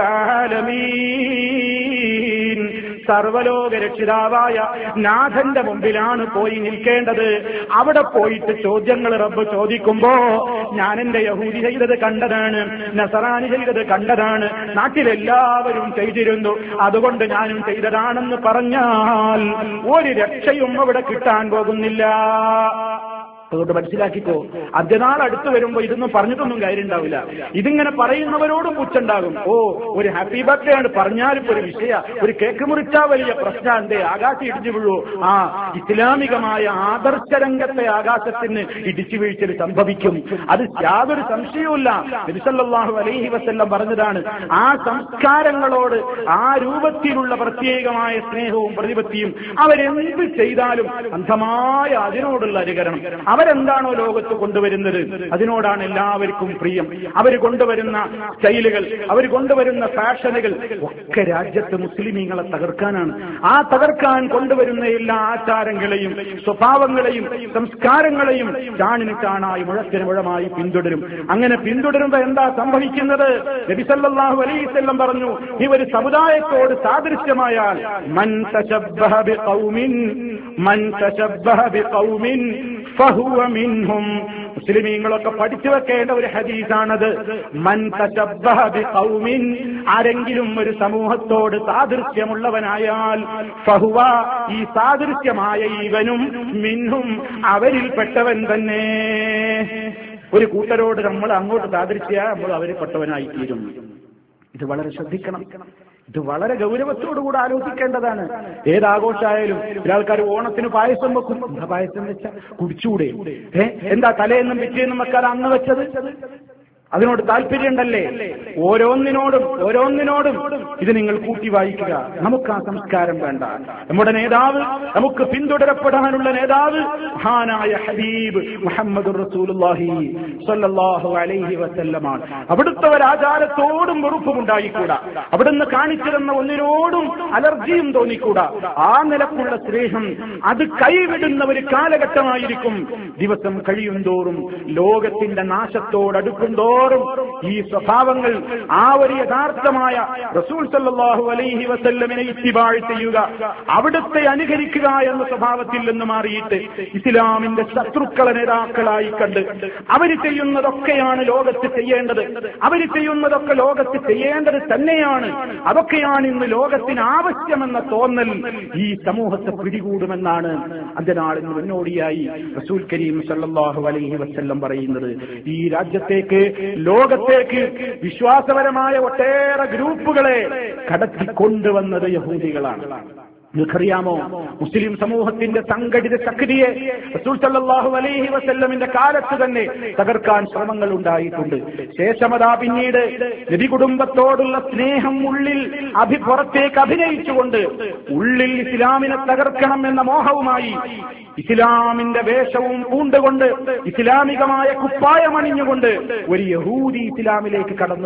ആലമീൻ, സർവലോക രക്ഷിതാവായ നാഥന്റെ മുമ്പിലാണ് പോയി നിൽക്കേണ്ടത്. അവിടെ പോയിട്ട് ചോദ്യങ്ങൾ റബ്ബ് ചോദിക്കുമ്പോ ഞാൻ എന്റെ യഹൂദി ചെയ്തത് കണ്ടതാണ്, നസറാനി ചെയ്തത് കണ്ടതാണ്, നാട്ടിലെല്ലാവരും ചെയ്തിരുന്നു, അതുകൊണ്ട് ഞാനും ചെയ്തതാണെന്ന് പറഞ്ഞാൽ ഒരു രക്ഷയും അവിടെ കിട്ടാൻ പോകുന്നില്ല. അതുകൊണ്ട് മനസ്സിലാക്കിക്കോ, അന്ത്യനാൾ അടുത്ത് വരുമ്പോ ഇതൊന്നും പറഞ്ഞിട്ടൊന്നും കാര്യം ഉണ്ടാവില്ല. ഇതിങ്ങനെ പറയുന്നവരോടും പുച്ഛണ്ടാകും. ഓ, ഒരു ഹാപ്പി ബർത്ത്ഡേ ആണ് പറഞ്ഞാലും ഒരു വിഷയ, ഒരു കേക്ക് മുറിച്ചാ വലിയ പ്രശ്നം, എന്തേ ആകാശം ഇടിച്ചു വീഴൂ? ആ ഇസ്ലാമികമായ ആദർശരംഗത്തെ ആകാശത്തിന് ഇടിച്ചു വീഴ്ചൽ സംഭവിക്കും. അത് യാതൊരു സംശയവുമില്ല. നബി സല്ലല്ലാഹു അലൈഹി വസല്ലം പറഞ്ഞതാണ്, ആ സംസ്കാരങ്ങളോട് ആ രൂപത്തിലുള്ള പ്രത്യേകമായ സ്നേഹവും പ്രതിപത്തിയും അവരെന്ത് ചെയ്താലും അന്ധമായ അതിനോടുള്ള അനുകരണം. അവരെന്താണോ ലോകത്ത് കൊണ്ടുവരുന്നത് അതിനോടാണ് എല്ലാവർക്കും പ്രിയം. അവർ കൊണ്ടുവരുന്ന സ്റ്റൈലുകൾ, അവർ കൊണ്ടുവരുന്ന ഫാഷനുകൾ ഒക്കെ രാജ്യത്ത് മുസ്ലിമീങ്ങളെ തകർക്കാനാണ്. ആ തകർക്കാൻ കൊണ്ടുവരുന്ന എല്ലാ ആചാരങ്ങളെയും സ്വഭാവങ്ങളെയും സംസ്കാരങ്ങളെയും ചാണിന് ചാണായി മുഴത്തിന് മുഴമായി പിന്തുടരും. അങ്ങനെ പിന്തുടരുമ്പോ എന്താ സംഭവിക്കുന്നത്? നബി സല്ലല്ലാഹു അലൈഹി വസല്ലം പറഞ്ഞു, ഈ ഒരു സമുദായത്തോട് സാദൃശ്യമായാൽ മൻ തശബ്ബഹ ബിഖൗമിൻ ഫഹുവ മിൻഹും. മുസ്ലിമീങ്ങളൊക്കെ പഠിച്ചു വെക്കേണ്ട ഒരു ഹദീസാണത്. മൻ തശബ്ബഹ ബിഖൗമിൻ, ആരെങ്കിലും ഒരു സമൂഹത്തോട് സാദൃശ്യമുള്ളവനായാൽ ഫഹുവ, ഈ സാദൃശ്യമായ ഇവനും മിൻഹും, അവരിൽപ്പെട്ടവൻ തന്നെ. ഒരു കൂട്ടരോട് നമ്മൾ അങ്ങോട്ട് സാദൃശ്യ നമ്മൾ അവരിൽപ്പെട്ടവനായി തീരും. ഇത് വളരെ ശ്രദ്ധിക്കണം. ഇത് വളരെ ഗൗരവത്തോടുകൂടെ ആലോചിക്കേണ്ടതാണ്. ഏതാഘോഷമായാലും ഒരാൾക്കാർ ഓണത്തിന് പായസം വെക്കും. എന്താ പായസം വെച്ചാൽ കുടിച്ചുകൂടെ? എന്താ തലേന്നും പിറ്റേന്നും വെക്കാതെ അന്ന് വെച്ചത്? അതിനോട് താല്പര്യമുണ്ടല്ലേ? ഓരോന്നിനോടും ഇത് നിങ്ങൾ കൂട്ടി വായിക്കുക. നമുക്ക് ആ സംസ്കാരം വേണ്ട. നമ്മുടെ നേതാവ്, നമുക്ക് പിന്തുടരപ്പെടാനുള്ള നേതാവ് മഹാനായ ഹബീബ് മുഹമ്മദുർ റസൂലുള്ളാഹി സ്വല്ലല്ലാഹു അലൈഹി വസല്ലമാണ്. അവിടുത്തെ ഒരു ആചാരത്തോടും വെറുപ്പും ഉണ്ടായിക്കൂടാ. അവിടുന്ന് കാണിച്ചു തന്ന ഒന്നിനോടും അലർജിയും തോന്നിക്കൂടാ. ആ നിലക്കുള്ള സ്നേഹം അത് കൈവിടുന്ന ഒരു കാലഘട്ടമായിരിക്കും. ദിവസം കഴിയുന്തോറും, ലോകത്തിന്റെ നാശത്തോടടുക്കുന്തോറും ഈ സ്വഭാവങ്ങൾ, ആ ഒരു യഥാർത്ഥമായ റസൂൽ സല്ലല്ലാഹു അലൈഹി വസല്ലമിനെ ഇത്തിബാഅ് ചെയ്യുക, അവിടുത്തെ അനുകരിക്കുക എന്ന സ്വഭാവത്തിൽ നിന്ന് മാറിയിട്ട് ഇസ്ലാമിന്റെ ശത്രുക്കളെ നേതാക്കളായി കണ്ട് അവർ ചെയ്യുന്നതൊക്കെയാണ് ലോകത്ത് ചെയ്യേണ്ടത്, അവർ ചെയ്യുന്നതൊക്കെ ലോകത്ത് ചെയ്യേണ്ടത് തന്നെയാണ്, അതൊക്കെയാണ് ഇന്ന് ലോകത്തിന് ആവശ്യമെന്ന തോന്നൽ ഈ സമൂഹത്തെ പിടികൂടുമെന്നാണ് അന്ത്യനാളിന് മുന്നോടിയായി റസൂൽ കരീം സല്ലല്ലാഹു അലൈഹി വസല്ലം പറയുന്നത്. ഈ രാജ്യത്തേക്ക്, ലോകത്തേക്ക് വിശ്വാസപരമായ ഒട്ടേറെ ഗ്രൂപ്പുകളെ കടത്തിക്കൊണ്ടുവന്നത് യഹൂദികളാണ്. നിങ്ങൾക്കറിയാമോ, മുസ്ലിം സമൂഹത്തിന്റെ സംഘടിത ശക്തിയെ റസൂൽ സല്ലല്ലാഹു അലൈഹി വസല്ലമിന്റെ കാലത്ത് തന്നെ തകർക്കാൻ ശ്രമങ്ങൾ ഉണ്ടായിട്ടുണ്ട്. ശേഷമതാ പിന്നീട് നബി കുടുംബത്തോടുള്ള സ്നേഹം ഉള്ളിൽ പുറത്തേക്ക് അഭിനയിച്ചുകൊണ്ട് ഉള്ളിൽ ഇസ്ലാമിനെ തകർക്കണം എന്ന മോഹവുമായി ഇസ്ലാമിന്റെ വേഷവും പൂണ്ടുകൊണ്ട്, ഇസ്ലാമികമായ കുപ്പായമണിഞ്ഞുകൊണ്ട് ഒരു യഹൂദി ഇസ്ലാമിലേക്ക് കടന്നു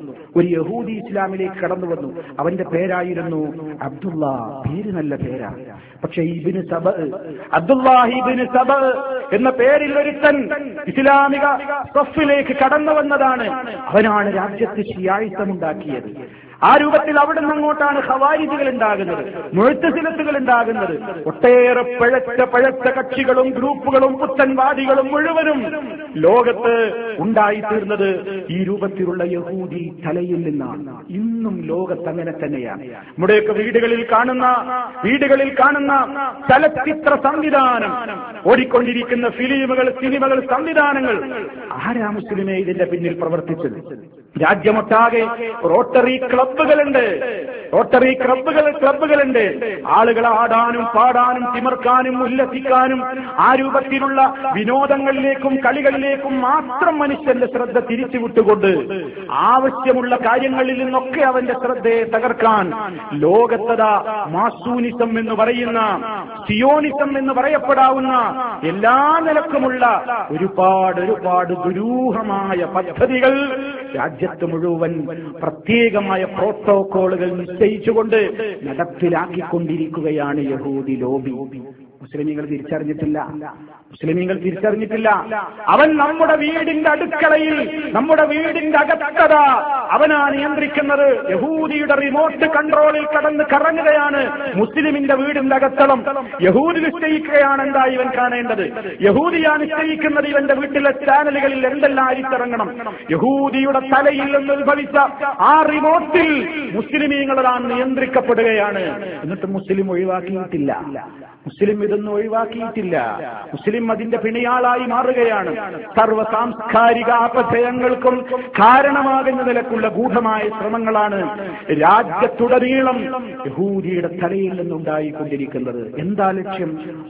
വന്നു. അവന്റെ പേരായിരുന്നു അബ്ദുള്ള. പേര് നല്ല പേരാ. പക്ഷെ അബ്ദുല്ലാഹി ഇബ്നു സബ എന്ന പേരിൽ ഒരുത്തൻ ഇസ്ലാമിക സഫിലേക്ക് കടന്നു വന്നതാണ്. അവനാണ് രാജ്യത്ത് ശിയായിസം ഉണ്ടാക്കിയത്. ആ രൂപത്തിൽ അവിടെ നിന്ന് അങ്ങോട്ടാണ് ഖവാരിജുകൾ ഉണ്ടാകുന്നത്, മുഅ്തസിലത്തുകൾ ഉണ്ടാകുന്നത്. ഒട്ടേറെ പഴച്ച കക്ഷികളും ഗ്രൂപ്പുകളും പുത്തൻവാദികളും മുഴുവനും ലോകത്ത് ഉണ്ടായിത്തീർന്നത് ഈ രൂപത്തിലുള്ള യഹൂദി തലയിൽ നിന്നാണ്. ഇന്നും ലോകത്ത് അങ്ങനെ തന്നെയാണ്. നമ്മുടെയൊക്കെ വീടുകളിൽ കാണുന്ന ചലച്ചിത്ര സംവിധാനം, ഓടിക്കൊണ്ടിരിക്കുന്ന സിനിമകൾ, സംവിധാനങ്ങൾ, ആരാ മുസ്ലിമേ ഇതിന്റെ പിന്നിൽ പ്രവർത്തിച്ചത്? രാജ്യമൊട്ടാകെ റോട്ടറി ക്ലബ്ബുകളുണ്ട്. ആളുകൾ ആടാനും പാടാനും തിമിർക്കാനും ഉല്ലസിക്കാനും ആ രൂപത്തിലുള്ള വിനോദങ്ങളിലേക്കും കളികളിലേക്കും മാത്രം മനുഷ്യന്റെ ശ്രദ്ധ തിരിച്ചുവിട്ടുകൊണ്ട് ആവശ്യമുള്ള കാര്യങ്ങളിൽ നിന്നൊക്കെ അവന്റെ ശ്രദ്ധയെ തകർക്കാൻ ലോകത്തതാ മാസൂനിസം എന്ന് പറയുന്ന, സിയോണിസം എന്ന് പറയപ്പെടാവുന്ന എല്ലാ നിലക്കുമുള്ള ഒരുപാട് ദുരൂഹമായ പദ്ധതികൾ രാജ്യത്ത് മുഴുവൻ പ്രത്യേകമായ പ്രോട്ടോകോളുകൾ നിശ്ചയിച്ചുകൊണ്ട് നടപ്പിലാക്കിക്കൊണ്ടിരിക്കുകയാണ് യഹൂദി ലോബി. മുസ്ലിമീങ്ങൾ തിരിച്ചറിഞ്ഞിട്ടില്ല. അവൻ നമ്മുടെ വീടിന്റെ അടുക്കളയിൽ, നമ്മുടെ വീടിന്റെ അകത്തത അവനാ നിയന്ത്രിക്കുന്നത്. യഹൂദിയുടെ റിമോട്ട് കൺട്രോളിൽ കടന്ന് കറങ്ങുകയാണ് മുസ്ലിമിന്റെ വീടിന്റെ അകത്തളം. യഹൂദി നിശ്ചയിക്കുകയാണ് എന്താ ഇവൻ കാണേണ്ടത്. യഹൂദിയാ നിശ്ചയിക്കുന്നത് ഇവന്റെ വീട്ടിലെ ചാനലുകളിൽ എന്തെല്ലാം അരിത്തിറങ്ങണം. യഹൂദിയുടെ തലയിൽ നിന്ന് ഉത്ഭവിച്ച ആ റിമോട്ടിൽ മുസ്ലിമീങ്ങളാണ് നിയന്ത്രിക്കപ്പെടുകയാണ്. എന്നിട്ട് മുസ്ലിം ഇതൊന്നും ഒഴിവാക്കിയിട്ടില്ല. മുസ്ലിം അതിന്റെ പിണിയാളായി മാറുകയാണ്. സർവ്വ സാംസ്കാരിക അപജയങ്ങൾക്കും കാരണമാകുന്ന നിലക്കുള്ള ഗൂഢമായ ശ്രമങ്ങളാണ് രാജ്യത്തുടനീളം യഹൂദിയുടെ തലയിൽ നിന്നുണ്ടായിക്കൊണ്ടിരിക്കുന്നത്. എന്താ ലക്ഷ്യം?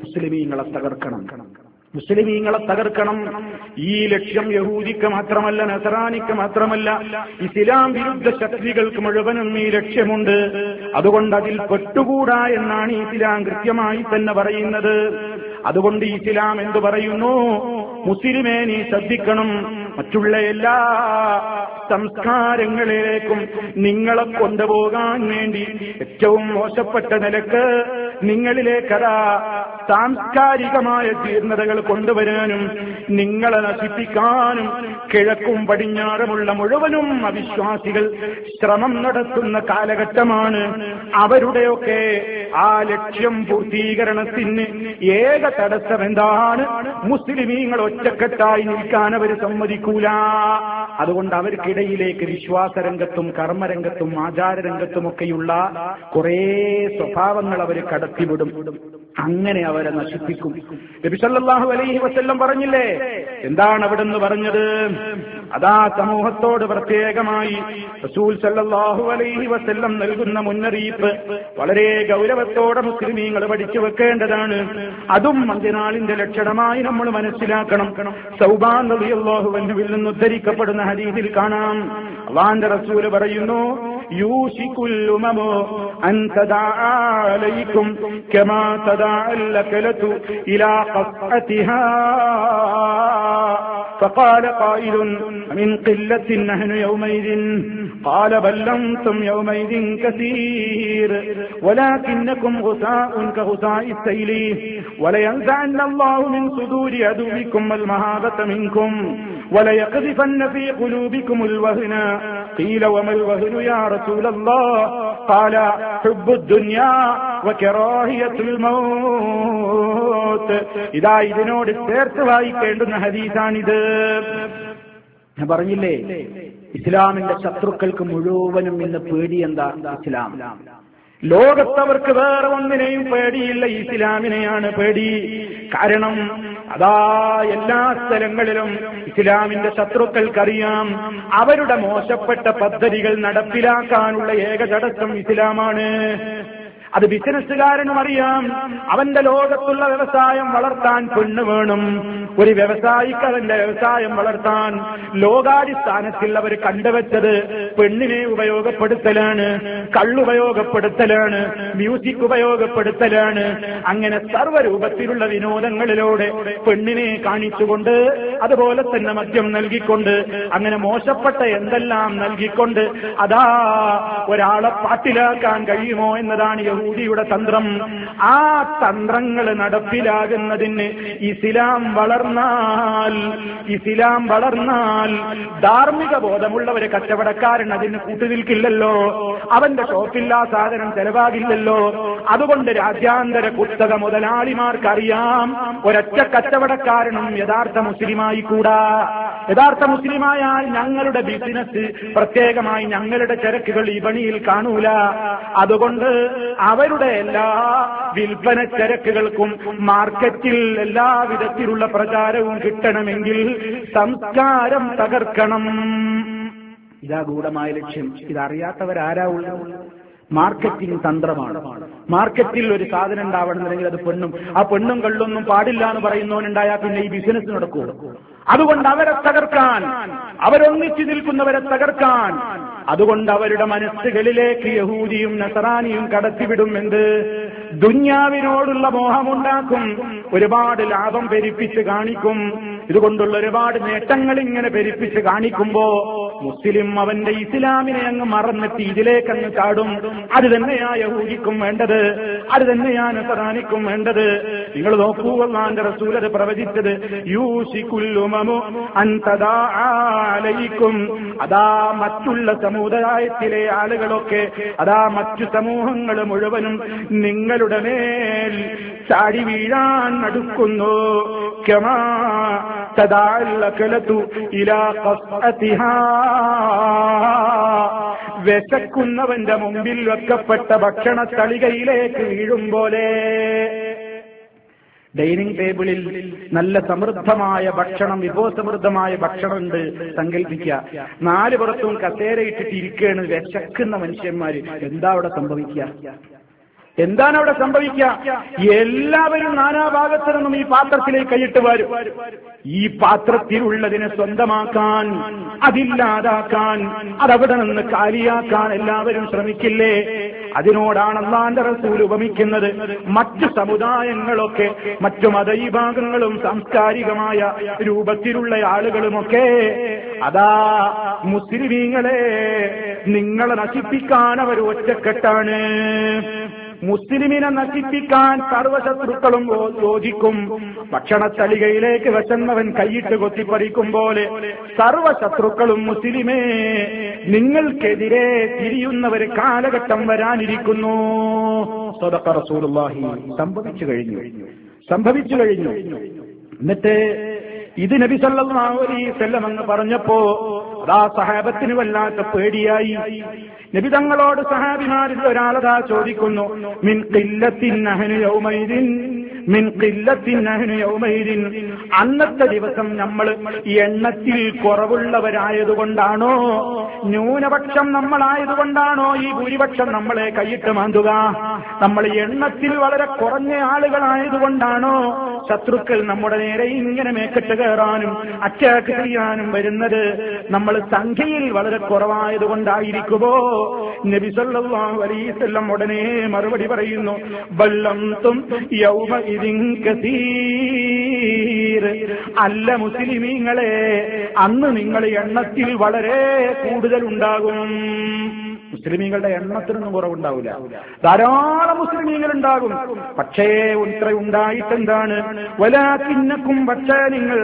മുസ്ലിമീങ്ങളെ തകർക്കണം. ഈ ലക്ഷ്യം യഹൂദിക്ക് മാത്രമല്ല, നസറാനിക്ക് മാത്രമല്ല, ഇസ്ലാം വിരുദ്ധ ശക്തികൾക്ക് മുഴുവനും ഈ ലക്ഷ്യമുണ്ട്. അതുകൊണ്ട് അതിൽ പെട്ടുകൂടാ എന്നാണ് ഇസ്ലാം കൃത്യമായി തന്നെ പറയുന്നത്. അതുകൊണ്ട് ഇസ്ലാം എന്തു പറയുന്നു? മുസ്ലിമേ, നീ ശ്രദ്ധിക്കണം, മറ്റുള്ള എല്ലാ സംസ്കാരങ്ങളിലേക്കും നിങ്ങളെ കൊണ്ടുപോകാൻ വേണ്ടി ഏറ്റവും മോശപ്പെട്ട നിലക്ക് നിങ്ങളിലേക്കതാ സാംസ്കാരികമായ ജീർണതകൾ കൊണ്ടുവരാനും നിങ്ങളെ നശിപ്പിക്കാനും കിഴക്കും പടിഞ്ഞാറുമുള്ള മുഴുവനും അവിശ്വാസികൾ ശ്രമം നടത്തുന്ന കാലഘട്ടമാണ്. അവരുടെയൊക്കെ ആ ലക്ഷ്യം പൂർത്തീകരണത്തിന് ഏക തടസ്സം എന്താണ്? മുസ്ലിമീങ്ങൾ ഒറ്റക്കെട്ടായി നിൽക്കാൻ അവർ സമ്മതിക്കൂല. അതുകൊണ്ട് അവർക്കിടയിലേക്ക് വിശ്വാസരംഗത്തും കർമ്മരംഗത്തും ആചാരരംഗത്തുമൊക്കെയുള്ള കുറേ സ്വഭാവങ്ങൾ അവർ കടത്തിവിടും. അങ്ങനെ അവരെ നശിപ്പിക്കും. നബി സല്ലല്ലാഹു അലൈഹി വസല്ലം പറഞ്ഞില്ലേ? എന്താണ് അവിടുന്ന് പറഞ്ഞത്? അതാ സമൂഹത്തോട് പ്രത്യേകമായി റസൂൽ സല്ലല്ലാഹു അലൈഹി വസല്ലം നൽകുന്ന മുന്നറിയിപ്പ് വളരെ ഗൗരവത്തോടെ മുസ്ലിമീങ്ങൾ പഠിച്ചു വെക്കേണ്ടതാണ്. അതും അന്ത്യനാളിന്റെ ലക്ഷണമായി നമ്മൾ മനസ്സിലാക്കണം. സൗബാൻ റളിയല്ലാഹു അൻഹുവിൽ നിന്ന് ഉദ്ധരിക്കപ്പെടുന്ന ഹദീസിൽ കാണാം, അല്ലാഹുവിന്റെ റസൂൽ പറയുന്നു, യൂശികുൽ ഉമമു അൻ തദഅ അലൈക്കും കമാ തദഅൽ ലകലതു ഇലാ ഖസ്അതിഹാ فقال قائل من قلة نحن يومئذ قال بل أنتم يومئذ كثير ولكنكم غثاء كغثاء السيل ولينزعن الله من صدور عدوكم المهابة منكم وليقذفن في قلوبكم الوهن قيل وما الوهن يا رسول الله قال حب الدنيا وكراهية الموت. ഇതാ ഇതിനോട് ചേർത്ത് വായിക്കേണ്ടുന്ന ഹദീസാണിത്. ഞാൻ പറഞ്ഞില്ലേ, ഇസ്ലാമിന്റെ ശത്രുക്കൾക്ക് മുഴുവനും ഇന്ന് പേടി എന്താ? ഇസ്ലാം. ലോകത്തവർക്ക് വേറെ ഒന്നിനെയും പേടിയില്ല, ഇസ്ലാമിനെയാണ് പേടി. കാരണം അതാ എല്ലാ സ്ഥലങ്ങളിലും ഇസ്ലാമിന്റെ ശത്രുക്കൾക്കറിയാം, അവരുടെ മോശപ്പെട്ട പദ്ധതികൾ നടപ്പിലാക്കാനുള്ള ഏക തടസ്സം ഇസ്ലാമാണ്. അത് ബിസിനസ്സുകാരനും അറിയാം. അവന്റെ ലോകത്തുള്ള വ്യവസായം വളർത്താൻ പെണ്ണ് വേണം. ഒരു വ്യവസായിക്ക് അവന്റെ വ്യവസായം വളർത്താൻ ലോകാടിസ്ഥാനത്തിൽ അവർ കണ്ടുവച്ചത് പെണ്ണിനെ ഉപയോഗപ്പെടുത്തലാണ്, കള്ളുപയോഗപ്പെടുത്തലാണ്, മ്യൂസിക് ഉപയോഗപ്പെടുത്തലാണ്. അങ്ങനെ സർവ്വരൂപത്തിലുള്ള വിനോദങ്ങളിലൂടെ പെണ്ണിനെ കാണിച്ചുകൊണ്ട്, അതുപോലെ തന്നെ മദ്യം നൽകിക്കൊണ്ട്, അങ്ങനെ മോശപ്പെട്ട എന്തെല്ലാം നൽകിക്കൊണ്ട് അതാ ഒരാളെ പാട്ടിലാക്കാൻ കഴിയുമോ എന്നതാണ് യഹൂദിയുടെ തന്ത്രം. ആ തന്ത്രങ്ങൾ നടപ്പിലാകുന്നതിന് ഇസ്ലാം വളർന്നാൽ ധാർമ്മിക ബോധമുള്ളവര് കച്ചവടക്കാരൻ അതിന് കൂട്ടുനിൽക്കില്ലല്ലോ. അവന്റെ ഷോപ്പിൽ ആ സാധനം ചെലവാകില്ലല്ലോ. അതുകൊണ്ട് രാജ്യാന്തര കുത്തക മുതലാളിമാർക്കറിയാം, ഒരൊറ്റ കച്ചവടക്കാരനും യഥാർത്ഥ മുസ്ലിമായി കൂടാ. യഥാർത്ഥ മുസ്ലിമായാൽ ഞങ്ങളുടെ ബിസിനസ്, പ്രത്യേകമായി ഞങ്ങളുടെ ചരക്കുകൾ വിപണിയിൽ കാണൂല. അതുകൊണ്ട് അവരുടെ എല്ലാ വിൽപ്പന ചരക്കുകൾക്കും മാർക്കറ്റിൽ എല്ലാ വിധത്തിലുള്ള പ്രചാരവും കിട്ടണമെങ്കിൽ സംസ്കാരം തകർക്കണം. ഇതാ ഗൂഢമായ ലക്ഷ്യം. ഇതറിയാത്തവരാരാ ഉള്ളത്? മാർക്കറ്റിംഗ് തന്ത്രമാണ്. മാർക്കറ്റിൽ ഒരു സാധനം ഉണ്ടാവണമെന്നുണ്ടെങ്കിൽ അത് ആ പെണ്ണും കള്ളൊന്നും പാടില്ല എന്ന് പറയുന്നവനുണ്ടായാൽ പിന്നെ ഈ ബിസിനസ് നടക്കുമോ? അതുകൊണ്ട് അവരെ തകർക്കാൻ, അവരൊന്നിച്ചു നിൽക്കുന്നവരെ തകർക്കാൻ, അതുകൊണ്ട് അവരുടെ മനസ്സുകളിലേക്ക് യഹൂദിയും നസറാനിയും കടത്തിവിടുമെന്ന് ദുന്യാവിനോടുള്ള മോഹമുണ്ടാക്കും. ഒരുപാട് ലാഭം പെരുപ്പിച്ച് കാണിക്കും. ഇതുകൊണ്ടുള്ള ഒരുപാട് നേട്ടങ്ങൾ ഇങ്ങനെ പെരുപ്പിച്ച് കാണിക്കുമ്പോ മുസ്ലിം അവന്റെ ഇസ്ലാമിനെ അങ്ങ് മറന്നിട്ട് ഇതിലേക്കങ്ങ് ചാടും. അത് തന്നെയാ യഹൂദിക്കും വേണ്ടത്, അത് തന്നെയാ നസറാനിക്കും വേണ്ടത്. നിങ്ങൾ നോക്കൂ, അല്ലാഹുവിന്റെ റസൂൽ അത് പ്രവചിച്ചത്, യൂശികുൽ ഉമമു അൻ തദഅ അലൈക്കും. അതാ മറ്റുള്ള സമുദായത്തിലെ ആളുകളൊക്കെ, അതാ മറ്റു സമൂഹങ്ങൾ മുഴുവനും നിങ്ങളുടെ മേൽ ചാടി വീഴാൻ അടുക്കുന്നു. കമാ തദഅൽ ലകലതു ഇലാ ഖസ്അതിഹാ. വിശക്കുന്നവന്റെ മുമ്പിൽ വെക്കപ്പെട്ട ഭക്ഷണ തളികയിലേക്ക് വീഴും പോലെ. ഡൈനിങ് ടേബിളിൽ നല്ല സമൃദ്ധമായ ഭക്ഷണം, വിഭവസമൃദ്ധമായ ഭക്ഷണം ഉണ്ട് സങ്കല്പിക്കുക. നാല് പുറത്തും കസേരയിട്ടിട്ട് ഇരിക്കുകയാണ് വിശക്കുന്ന മനുഷ്യന്മാര്. എന്താ അവിടെ സംഭവിക്കുക? എന്താണ് അവിടെ സംഭവിക്കുക? എല്ലാവരും നാനാഭാഗത്തു നിന്നും ഈ പാത്രത്തിലേക്ക് കൈയിട്ട് വരും. ഈ പാത്രത്തിലുള്ളതിനെ സ്വന്തമാക്കാൻ, അതില്ലാതാക്കാൻ, അതവിടെ നിന്ന് കാലിയാക്കാൻ എല്ലാവരും ശ്രമിക്കില്ലേ? അതിനോടാണ് അല്ലാഹുവിന്റെ റസൂൽ ഉപമിക്കുന്നത്. മറ്റു സമുദായങ്ങളൊക്കെ, മറ്റു മതവിഭാഗങ്ങളും സാംസ്കാരികമായ രൂപത്തിലുള്ള ആളുകളുമൊക്കെ അതാ മുസ്ലിമീങ്ങളെ നിങ്ങളെ നശിപ്പിക്കാൻ അവർ ഒറ്റക്കെട്ടാണ്. മുസ്ലിമിനെ നശിപ്പിക്കാൻ സർവശത്രുക്കളും യോജിക്കും. ഭക്ഷണത്തളികയിലേക്ക് വിശന്നവൻ കൈയിട്ട് കൊത്തിപ്പറിക്കും പോലെ സർവശത്രുക്കളും മുസ്ലിമേ നിങ്ങൾക്കെതിരെ തിരിയുന്നവര് കാലഘട്ടം വരാനിരിക്കുന്നു. സദഖ റസൂലുള്ളാഹി. സംഭവിച്ചു കഴിഞ്ഞു. എന്നിട്ട് ഇത് നബി സല്ലല്ലാഹു അലൈഹി വസല്ലം അങ്ങ് പറഞ്ഞപ്പോ അതാ സഹാബത്തിന് വല്ലാത്ത പേടിയായി. നബി തങ്ങളോട് സഹാബിമാരിൽ ഒരാളതാ ചോദിക്കുന്നു, മിൻ ഖില്ലത്തിൻ നഹ്നു യൗമൈദിൻ, മിൻ ഖില്ലത്തിൻ നഹ്നു യൗമൈദിൻ, അന്നത്തെ ദിവസം നമ്മൾ എണ്ണത്തിൽ കുറവുള്ളവരായതുകൊണ്ടാണോ, ന്യൂനപക്ഷം നമ്മളായതുകൊണ്ടാണോ ഈ ഭൂരിപക്ഷം നമ്മളെ കൈയിട്ട് മാന്തുക? നമ്മൾ എണ്ണത്തിൽ വളരെ കുറഞ്ഞ ആളുകളായതുകൊണ്ടാണോ ശത്രുക്കൾ നമ്മുടെ നേരെ ഇങ്ങനെ മേക്കെട്ട് കയറാനും അറ്റാക്ക് ചെയ്യാനും വരുന്നത്? നമ്മൾ സംഖ്യയിൽ വളരെ കുറവായതുകൊണ്ടായിരിക്കുമോ? നബി സല്ലല്ലാഹു അലൈഹി വസല്ലം ഉടനെ മറുപടി പറയുന്നു, ബല്ലംതും യൗമഇദിൻ കസീർ. അല്ല മുസ്ലിമീങ്ങളെ, അന്ന് നിങ്ങൾ എണ്ണത്തിൽ വളരെ കൂടുതലുണ്ടാകും. മുസ്ലിമീങ്ങളുടെ എണ്ണത്തിനൊന്നും കുറവുണ്ടാവില്ല, ധാരാളം മുസ്ലിമീങ്ങൾ ഉണ്ടാകും. പക്ഷേ ഇത്ര ഉണ്ടായിട്ടെന്താണ്? വലാകിന്നക്കും, പക്ഷേ നിങ്ങൾ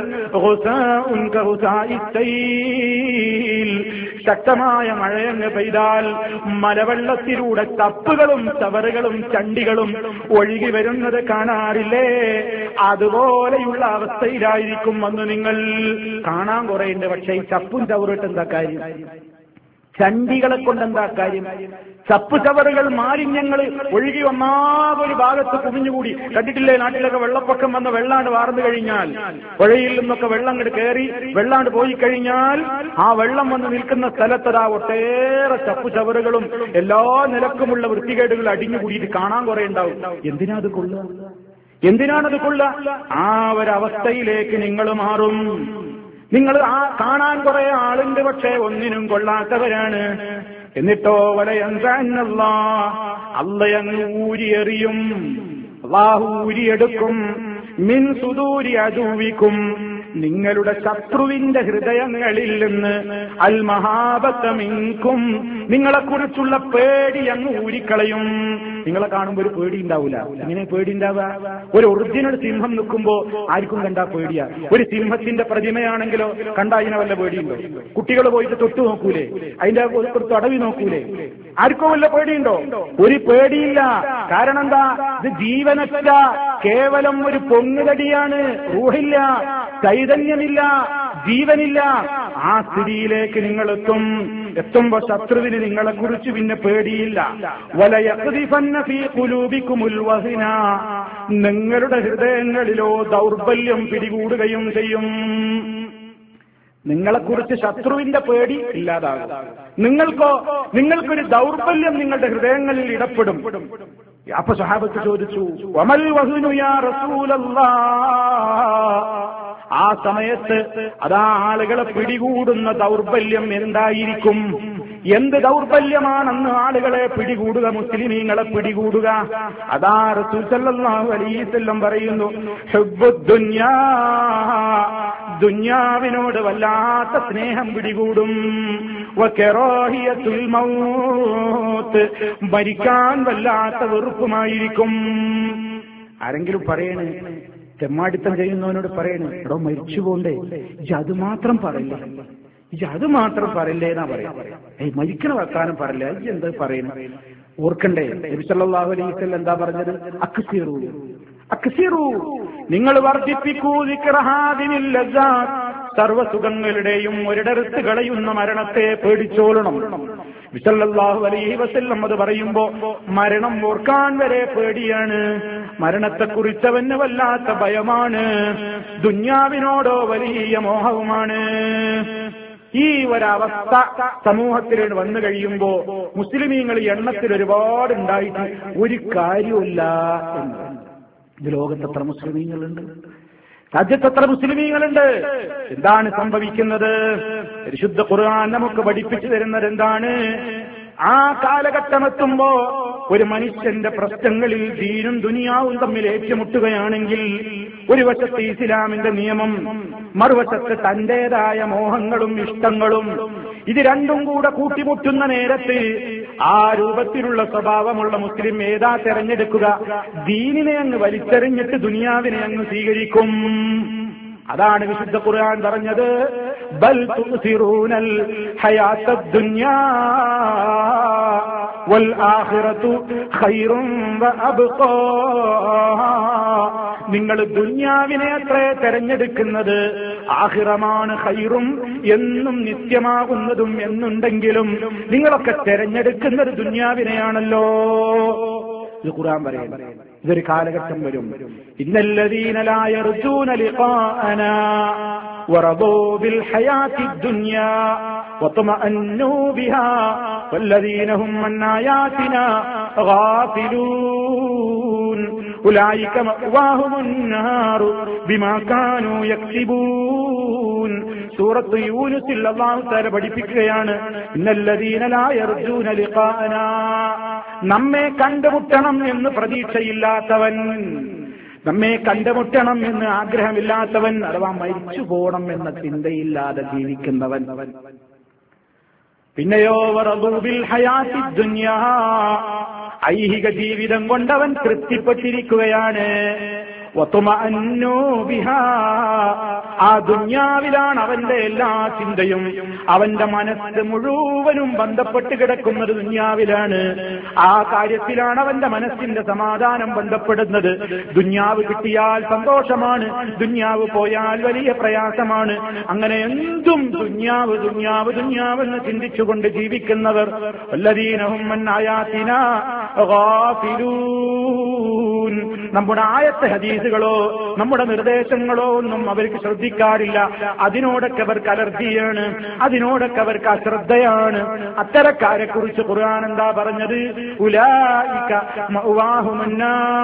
ശക്തമായ മഴയങ്ങ് പെയ്താൽ മലവെള്ളത്തിലൂടെ തപ്പുകളും ചവറുകളും ചണ്ടികളും ഒഴുകി വരുന്നത് കാണാറില്ലേ? അതുപോലെയുള്ള അവസ്ഥയിലായിരിക്കും അന്ന് നിങ്ങൾ. കാണാൻ കുറേയുണ്ട്, പക്ഷേ ഈ ചപ്പും ചവറിട്ട് എന്താ കാര്യം? ചണ്ടികളെ കൊണ്ടെന്താ കാര്യം? ചപ്പ് ചവറുകൾ, മാലിന്യങ്ങൾ ഒഴുകി ഒന്നാകൊരു ഭാഗത്ത് കുമിഞ്ഞുകൂടി. കണ്ടിട്ടില്ലേ നാട്ടിലൊക്കെ വെള്ളപ്പൊക്കം വന്ന വെള്ളാണ്ട് വാർന്നു കഴിഞ്ഞാൽ, പുഴയിൽ നിന്നൊക്കെ വെള്ളം അങ്ങോട്ട് കയറി വെള്ളാണ്ട് പോയി കഴിഞ്ഞാൽ ആ വെള്ളം വന്ന് നിൽക്കുന്ന സ്ഥലത്തതാ ഒട്ടേറെ ചപ്പ് ചവറുകളും എല്ലാ നിലക്കുമുള്ള വൃത്തികേടുകൾ അടിഞ്ഞുകൂടിയിട്ട് കാണാൻ കുറെ ഉണ്ടാവും. എന്തിനാത് കൊള്ളുക? എന്തിനാണത് കൊള്ളുക? ആ ഒരവസ്ഥയിലേക്ക് നിങ്ങൾ മാറും. നിങ്ങൾ കാണാൻ കുറെ ആളുണ്ട്, പക്ഷേ ഒന്നിനും കൊള്ളാത്തവരാണ്. എന്നിട്ടോ വലയന്തല്ല, അള്ളയങ്ങ് ഊരിയെറിയും, അല്ലാഹു ഊരിയെടുക്കും. മിൻ സുദൂരി അദുവിക്കും, നിങ്ങളുടെ ശത്രുവിന്റെ ഹൃദയങ്ങളിൽ നിന്ന് അൽ മഹാബത്ത മിൻകും, നിങ്ങളെക്കുറിച്ചുള്ള പേടി അങ്ങ് ഊരിക്കളയും. നിങ്ങളെ കാണുമ്പോൾ ഒരു പേടി ഉണ്ടാവില്ല. എങ്ങനെ പേടി ഉണ്ടാവുക? ഒരു ഒറിജിനൽ സിംഹം നിൽക്കുമ്പോ ആർക്കും കണ്ടാ പേടിയാ. ഒരു സിംഹത്തിന്റെ പ്രതിമയാണെങ്കിലോ കണ്ടാ അതിനെ വല്ല പേടിയുണ്ടോ? കുട്ടികൾ പോയിട്ട് തൊട്ടു നോക്കൂലേ? അതിന്റെ തടവി നോക്കൂലേ? ആർക്കോ വല്ല പേടിയുണ്ടോ? ഒരു പേടിയില്ല. കാരണം എന്താ? ഇത് ജീവനറ്റ കേവലം ഒരു പൊങ്ങുതടിയാണ്. റൂഹില്ല, ചൈതന്യമില്ല, ജീവനില്ല. ആ സ്ഥിതിയിലേക്ക് നിങ്ങൾ എത്തുമ്പോ ശത്രുവിന് നിങ്ങളെ കുറിച്ച് പിന്നെ പേടിയില്ല. വലയഖ്ദിഫന്ന ഫീ ഖുലൂബികുമുൽ വഹ്ന, നിങ്ങളുടെ ഹൃദയങ്ങളിലോ ദൗർബല്യം പിടികൂടുകയും ചെയ്യും. നിങ്ങളെക്കുറിച്ച് ശത്രുവിന്റെ പേടി ഇല്ലാതാകും. നിങ്ങൾക്കൊരു ദൗർബല്യം നിങ്ങളുടെ ഹൃദയങ്ങളിൽ ഇടപെടും. അപ്പൊ സ്വഹാബത്ത് ചോദിച്ചു, വമൽ വഹ്നു യാ റസൂലല്ലാഹ്, ആ സമയത്ത് അതാ ആളുകളെ പിടികൂടുന്ന ദൗർബല്യം എന്തായിരിക്കും? എന്ത് ദൗർബല്യമാണെന്ന് ആളുകളെ പിടികൂടുക, മുസ്ലിമീങ്ങളെ പിടികൂടുക? അതാ റസൂൽ സല്ലല്ലാഹു അലൈഹി വസല്ലം പറയുന്നു, ഹുബ്ബുദ്ദുനിയാ, ദുനിയാവിനോട് വല്ലാത്ത സ്നേഹം പിടികൂടും. വകറാഹിയത്തുൽ മൗത്ത്, മരിക്കാൻ വല്ലാത്ത വെറുപ്പുമായിരിക്കും. ആരെങ്കിലും പറയണേ, തെമ്മാടിത്തം ചെയ്യുന്നവനോട് പറയണേ, എടോ മരിച്ചു പോണ്ടേ, അത് മാത്രം പറയില്ല, അത് മാത്രം പറയില്ലേ എന്നാ പറയാം. മരിക്കണ വർത്താനം പറയില്ല, എന്താ പറയുന്നത്? ഓർക്കണ്ടേ നബി സല്ലല്ലാഹു അലൈഹി വസല്ലം എന്താ പറഞ്ഞത്? അക്സിറു, അക്സിറു, നിങ്ങൾ വർദ്ധിപ്പിക്കൂ ദിക്റഹാദിനിൽ ലസ്സാത്ത്, സർവ്വസുഖങ്ങളുടെയും ഒരിടത്ത് കളയുന്ന മരണത്തെ പേടിച്ചോളണം. നബി സല്ലല്ലാഹു അലൈഹി വസല്ലം അത് പറയുമ്പോ മരണം ഓർക്കാൻ വരെ പേടിയാണ്. മരണത്തെക്കുറിച്ചവന് വല്ലാത്ത ഭയമാണ്. ദുന്യാവിനോടോ വലിയ മോഹവുമാണ്. ഈ ഒരവസ്ഥ സമൂഹത്തിൽ വന്നു കഴിയുമ്പോ മുസ്ലിമീങ്ങൾ എണ്ണത്തിൽ ഒരുപാട് ഉണ്ടായിട്ട് ഒരു കാര്യമില്ല. ഇത് ലോകത്തെത്ര മുസ്ലിമീങ്ങളുണ്ട്? രാജ്യത്തെത്ര മുസ്ലിമീങ്ങളുണ്ട്? എന്താണ് സംഭവിക്കുന്നത്? പരിശുദ്ധ ഖുർആൻ നമുക്ക് പഠിപ്പിച്ചു തരുന്നത് എന്താണ്? ആ കാലഘട്ടമെത്തുമ്പോ ഒരു മനുഷ്യന്റെ പ്രശ്നങ്ങളിൽ ദീനും ദുനിയാവും തമ്മിൽ ഏറ്റുമുട്ടുകയാണെങ്കിൽ ഒരു വശത്ത് ഇസ്ലാമിന്റെ നിയമം, മറുവശത്ത് തന്റേതായ മോഹങ്ങളും ഇഷ്ടങ്ങളും, ഇത് രണ്ടും കൂടെ കൂട്ടിമുട്ടുന്ന നേരത്ത് ആ രൂപത്തിലുള്ള സ്വഭാവമുള്ള മുസ്ലിം ഏതാ തെരഞ്ഞെടുക്കുക? ദീനിനെ അങ്ങ് വലിച്ചെറിഞ്ഞിട്ട് ദുനിയാവിനെ അങ്ങ് സ്വീകരിക്കും. അതാണ് വിശുദ്ധ ഖുർആൻ പറഞ്ഞത്, ബൽ തുസിറൂനൽ ഹയാത്തദ് ദുനിയാ വൽ ആഖിറതു ഖൈറുൻ വഅബ്ഖാ. നിങ്ങൾ ദുനിയാവിനെ അത്രേ തെരഞ്ഞെടുക്കുന്നത്, ആഖിറമാണ് ഖൈറും, എന്നും നിത്യമാകുന്നതും എന്നുണ്ടെങ്കിലും നിങ്ങളൊക്കെ തെരഞ്ഞെടുക്കുന്നത് ദുനിയാവിനെയാണല്ലോ. ഇത് ഖുർആൻ പറയുന്നു. ഇതൊരു കാലഘട്ടം വരും. ഇന്നല്ലദീന ലാ യർജൂന ലിഖാഅനാ വറദൂ ബിൽ ഹയാത്തിദ് ദുനിയാ വതമഅന്നു ബിഹാ വല്ലദീന ഹും അൻ ആയാതിനാ ഗാഫിലൂൻ ഉലൈക മഅവാഹുമുൻ നാറു ബിമാ കാനൂ യക്സിബൂൻ. സൂറത്ത് യൂനുസിൽ അല്ലാഹു തആല പഠിപ്പിക്കുകയാണ്, ഇന്നല്ലദീന ലാ യർജൂന ലിഖാഅനാ, നമ്മെ കണ്ടുമുട്ടണം എന്ന് പ്രതീക്ഷയില്ലാത്തവൻ, നമ്മെ കണ്ടുമുട്ടണം എന്ന് ആഗ്രഹമില്ലാത്തവൻ, അഥവാ മരിച്ചു പോകണം എന്ന ചിന്തയില്ലാതെ ജീവിക്കുന്നവൻ. പിന്നെയോ വറദൂ ബിൽ ഹയാത്തിദ് ദുനിയാ, ഐഹിക ജീവിതം കൊണ്ടവൻ തൃപ്തിപ്പെട്ടിരിക്കുകയാണ്. വതുമഅന്നു ബിഹാ, ആ ദുനിയാവിലാണ് അവന്റെ എല്ലാ ചിന്തയും, അവന്റെ മനസ്സ് മുഴുവനും ബന്ധപ്പെട്ട് കിടക്കുന്നത് ദുനിയാവിലാണ്. ആ കാര്യത്തിലാണ് അവന്റെ മനസ്സിന്റെ സമാധാനം ബന്ധപ്പെടുന്നത്. ദുനിയാവ് കിട്ടിയാൽ സന്തോഷമാണ്, ദുനിയാവ് പോയാൽ വലിയ പ്രയാസമാണ്. അങ്ങനെ എന്തും ദുനിയാവ് ദുനിയാവ് ദുനിയാവെന്ന് ചിന്തിച്ചുകൊണ്ട് ജീവിക്കുന്നവർ വല്ലദീനഹും അൻ ആയാതിനാ ഗാഫിലൂൻ, നമ്മുടെ ആയത്തെ ഹദീസുകളോ നമ്മുടെ നിർദ്ദേശങ്ങളോ ഒന്നും അവർക്ക് ശ്രദ്ധിക്കാറില്ല. അതിനോടൊക്കെ അവർക്ക് അലർജിയാണ്, അതിനോടൊക്കെ അവർക്ക് അശ്രദ്ധയാണ്. അത്തരക്കാരെ കുറിച്ച് ഖുർആൻ എന്താ പറഞ്ഞത്? ഉലൈക മഅവാഹുമുൻ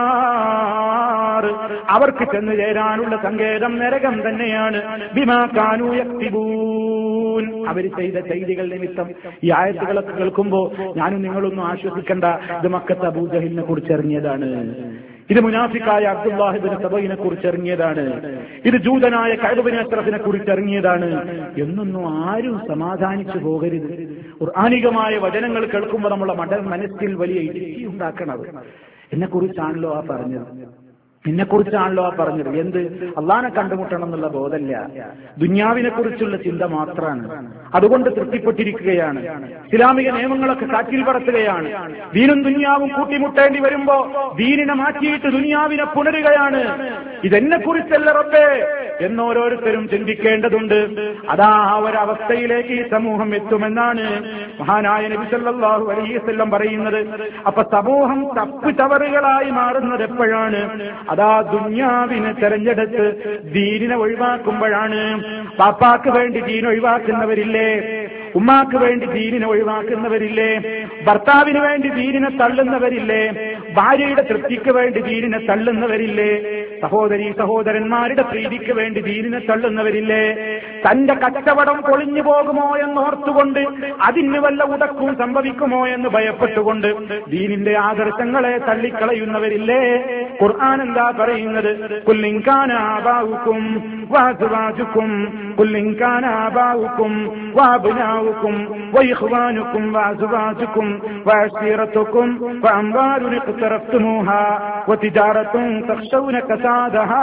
നാർ, അവർക്ക് ചെന്നു ചേരാനുള്ള സങ്കേതം നരകം തന്നെയാണ്. ബിമാ കാനൂ യക്തിബൂൻ, അവർ ചെയ്ത ചെയ്തികൾ നിമിത്തം. ഈ ആയത്തുകളൊക്കെ കേൾക്കുമ്പോ ഞാനും നിങ്ങളൊന്നും ആശ്വസിക്കണ്ട, ഇത് മക്കത്ത് അബൂജഹലിനെ കുറിച്ച് ഇറങ്ങിയതാണ്, ഇത് മുനാഫിക്കായ അബ്ദുല്ലാഹ് ഇബ്നു സബയിനെ കുറിച്ച് ഇറങ്ങിയതാണ്, ഇത് ജൂതനായ കഅബ് ഇബ്നു അശ്റഫിനെ കുറിച്ച് ഇറങ്ങിയതാണ് എന്നൊന്നും ആരും സമാധാനിച്ചു പോകരുത്. ഖുർആനികമായ വചനങ്ങൾ കേൾക്കുമ്പോൾ നമ്മളെ മനസ്സിൽ വലിയ ഇടുക്കി ഉണ്ടാക്കണത്. എന്നെക്കുറിച്ചാണല്ലോ ആ പറഞ്ഞത്, എന്നെക്കുറിച്ചാണല്ലോ ആ പറഞ്ഞത്. എന്ത്? അള്ളാനെ കണ്ടുമുട്ടണം എന്നുള്ള ബോധമല്ല, ദുന്യാവിനെ കുറിച്ചുള്ള ചിന്ത മാത്രമാണ്. അതുകൊണ്ട് തൃപ്തിപ്പെട്ടിരിക്കുകയാണ്. ഇസ്ലാമിക നിയമങ്ങളൊക്കെ കാറ്റിൽ പറത്തുകയാണ്. ദീനും ദുന്യാവും കൂട്ടിമുട്ടേണ്ടി വരുമ്പോ ദീനിനെ മാറ്റിയിട്ട് ദുന്യാവിനെ പുണരുകയാണ്. ഇതെന്നെ കുറിച്ചല്ല റബ്ബേ എന്നോരോരുത്തരും ചിന്തിക്കേണ്ടതുണ്ട്. അതാ ഒരവസ്ഥയിലേക്ക് ഈ സമൂഹം എത്തുമെന്നാണ് മഹാനായ നബി സല്ലല്ലാഹു അലൈഹി വസല്ലം പറയുന്നത്. അപ്പൊ സമൂഹം തപ്പ് ചവറുകളായി മാറുന്നത് എപ്പോഴാണ്? അതാ ദുന്യാവിനെ തെരഞ്ഞെടുത്ത് ദീനിനെ ഒഴിവാക്കുമ്പോഴാണ്. പാപ്പാക്ക് വേണ്ടി ദീൻ ഒഴിവാക്കുന്നവരില്ലേ? ഉമ്മാക്ക് വേണ്ടി ദീനിനെ ഒഴിവാക്കുന്നവരില്ലേ? ഭർത്താവിന് വേണ്ടി ദീനിനെ തള്ളുന്നവരില്ലേ? ഭാര്യയുടെ തൃപ്തിക്ക് വേണ്ടി ദീനിനെ തള്ളുന്നവരില്ലേ? സഹോദരീ സഹോദരന്മാരുടെ പ്രീതിക്ക് വേണ്ടി ദീനിനെ തള്ളുന്നവരില്ലേ? തന്റെ കച്ചവടം പൊളിഞ്ഞു പോകുമോ എന്നോർത്തുകൊണ്ട്, അതിന് വല്ല ഉടക്കും സംഭവിക്കുമോ എന്ന് ഭയപ്പെട്ടുകൊണ്ട് ദീനിന്റെ ആദർശങ്ങളെ തള്ളിക്കളയുന്നവരില്ലേ? ഖുർആൻ എന്താ പറയുന്നത്? ഖുൽ ഇൻ കാന ആബാഉകും വഅസ്വാജുകും ഖുൽ ഇൻ കാന ആബാഉകും വഅബ്നാഉകും വഇഖ്വാനുകും വഅസ്വാജുകും വഅശീറതുകും വഅംവാലുൻ ഇഖ്തറഫ്തുമൂഹാ വതിജാറത്തുൻ തഖ്ശൗന കസാദഹാ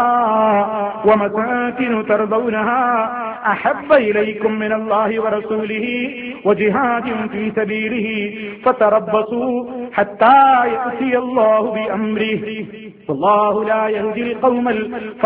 വമസാകിൻ തർദൗനഹാ അഹബ്ബ ഇലൈക്കും മിനല്ലാഹി വറസൂലിഹി വജിഹാദിൻ ഫീ സബീലിഹി ഫതറബ്ബസൂ ഹത്താ യഅതിയല്ലാഹു ബിഅംരിഹി വല്ലാഹു ലാ യഹ്ദിൽ ഖൗമൽ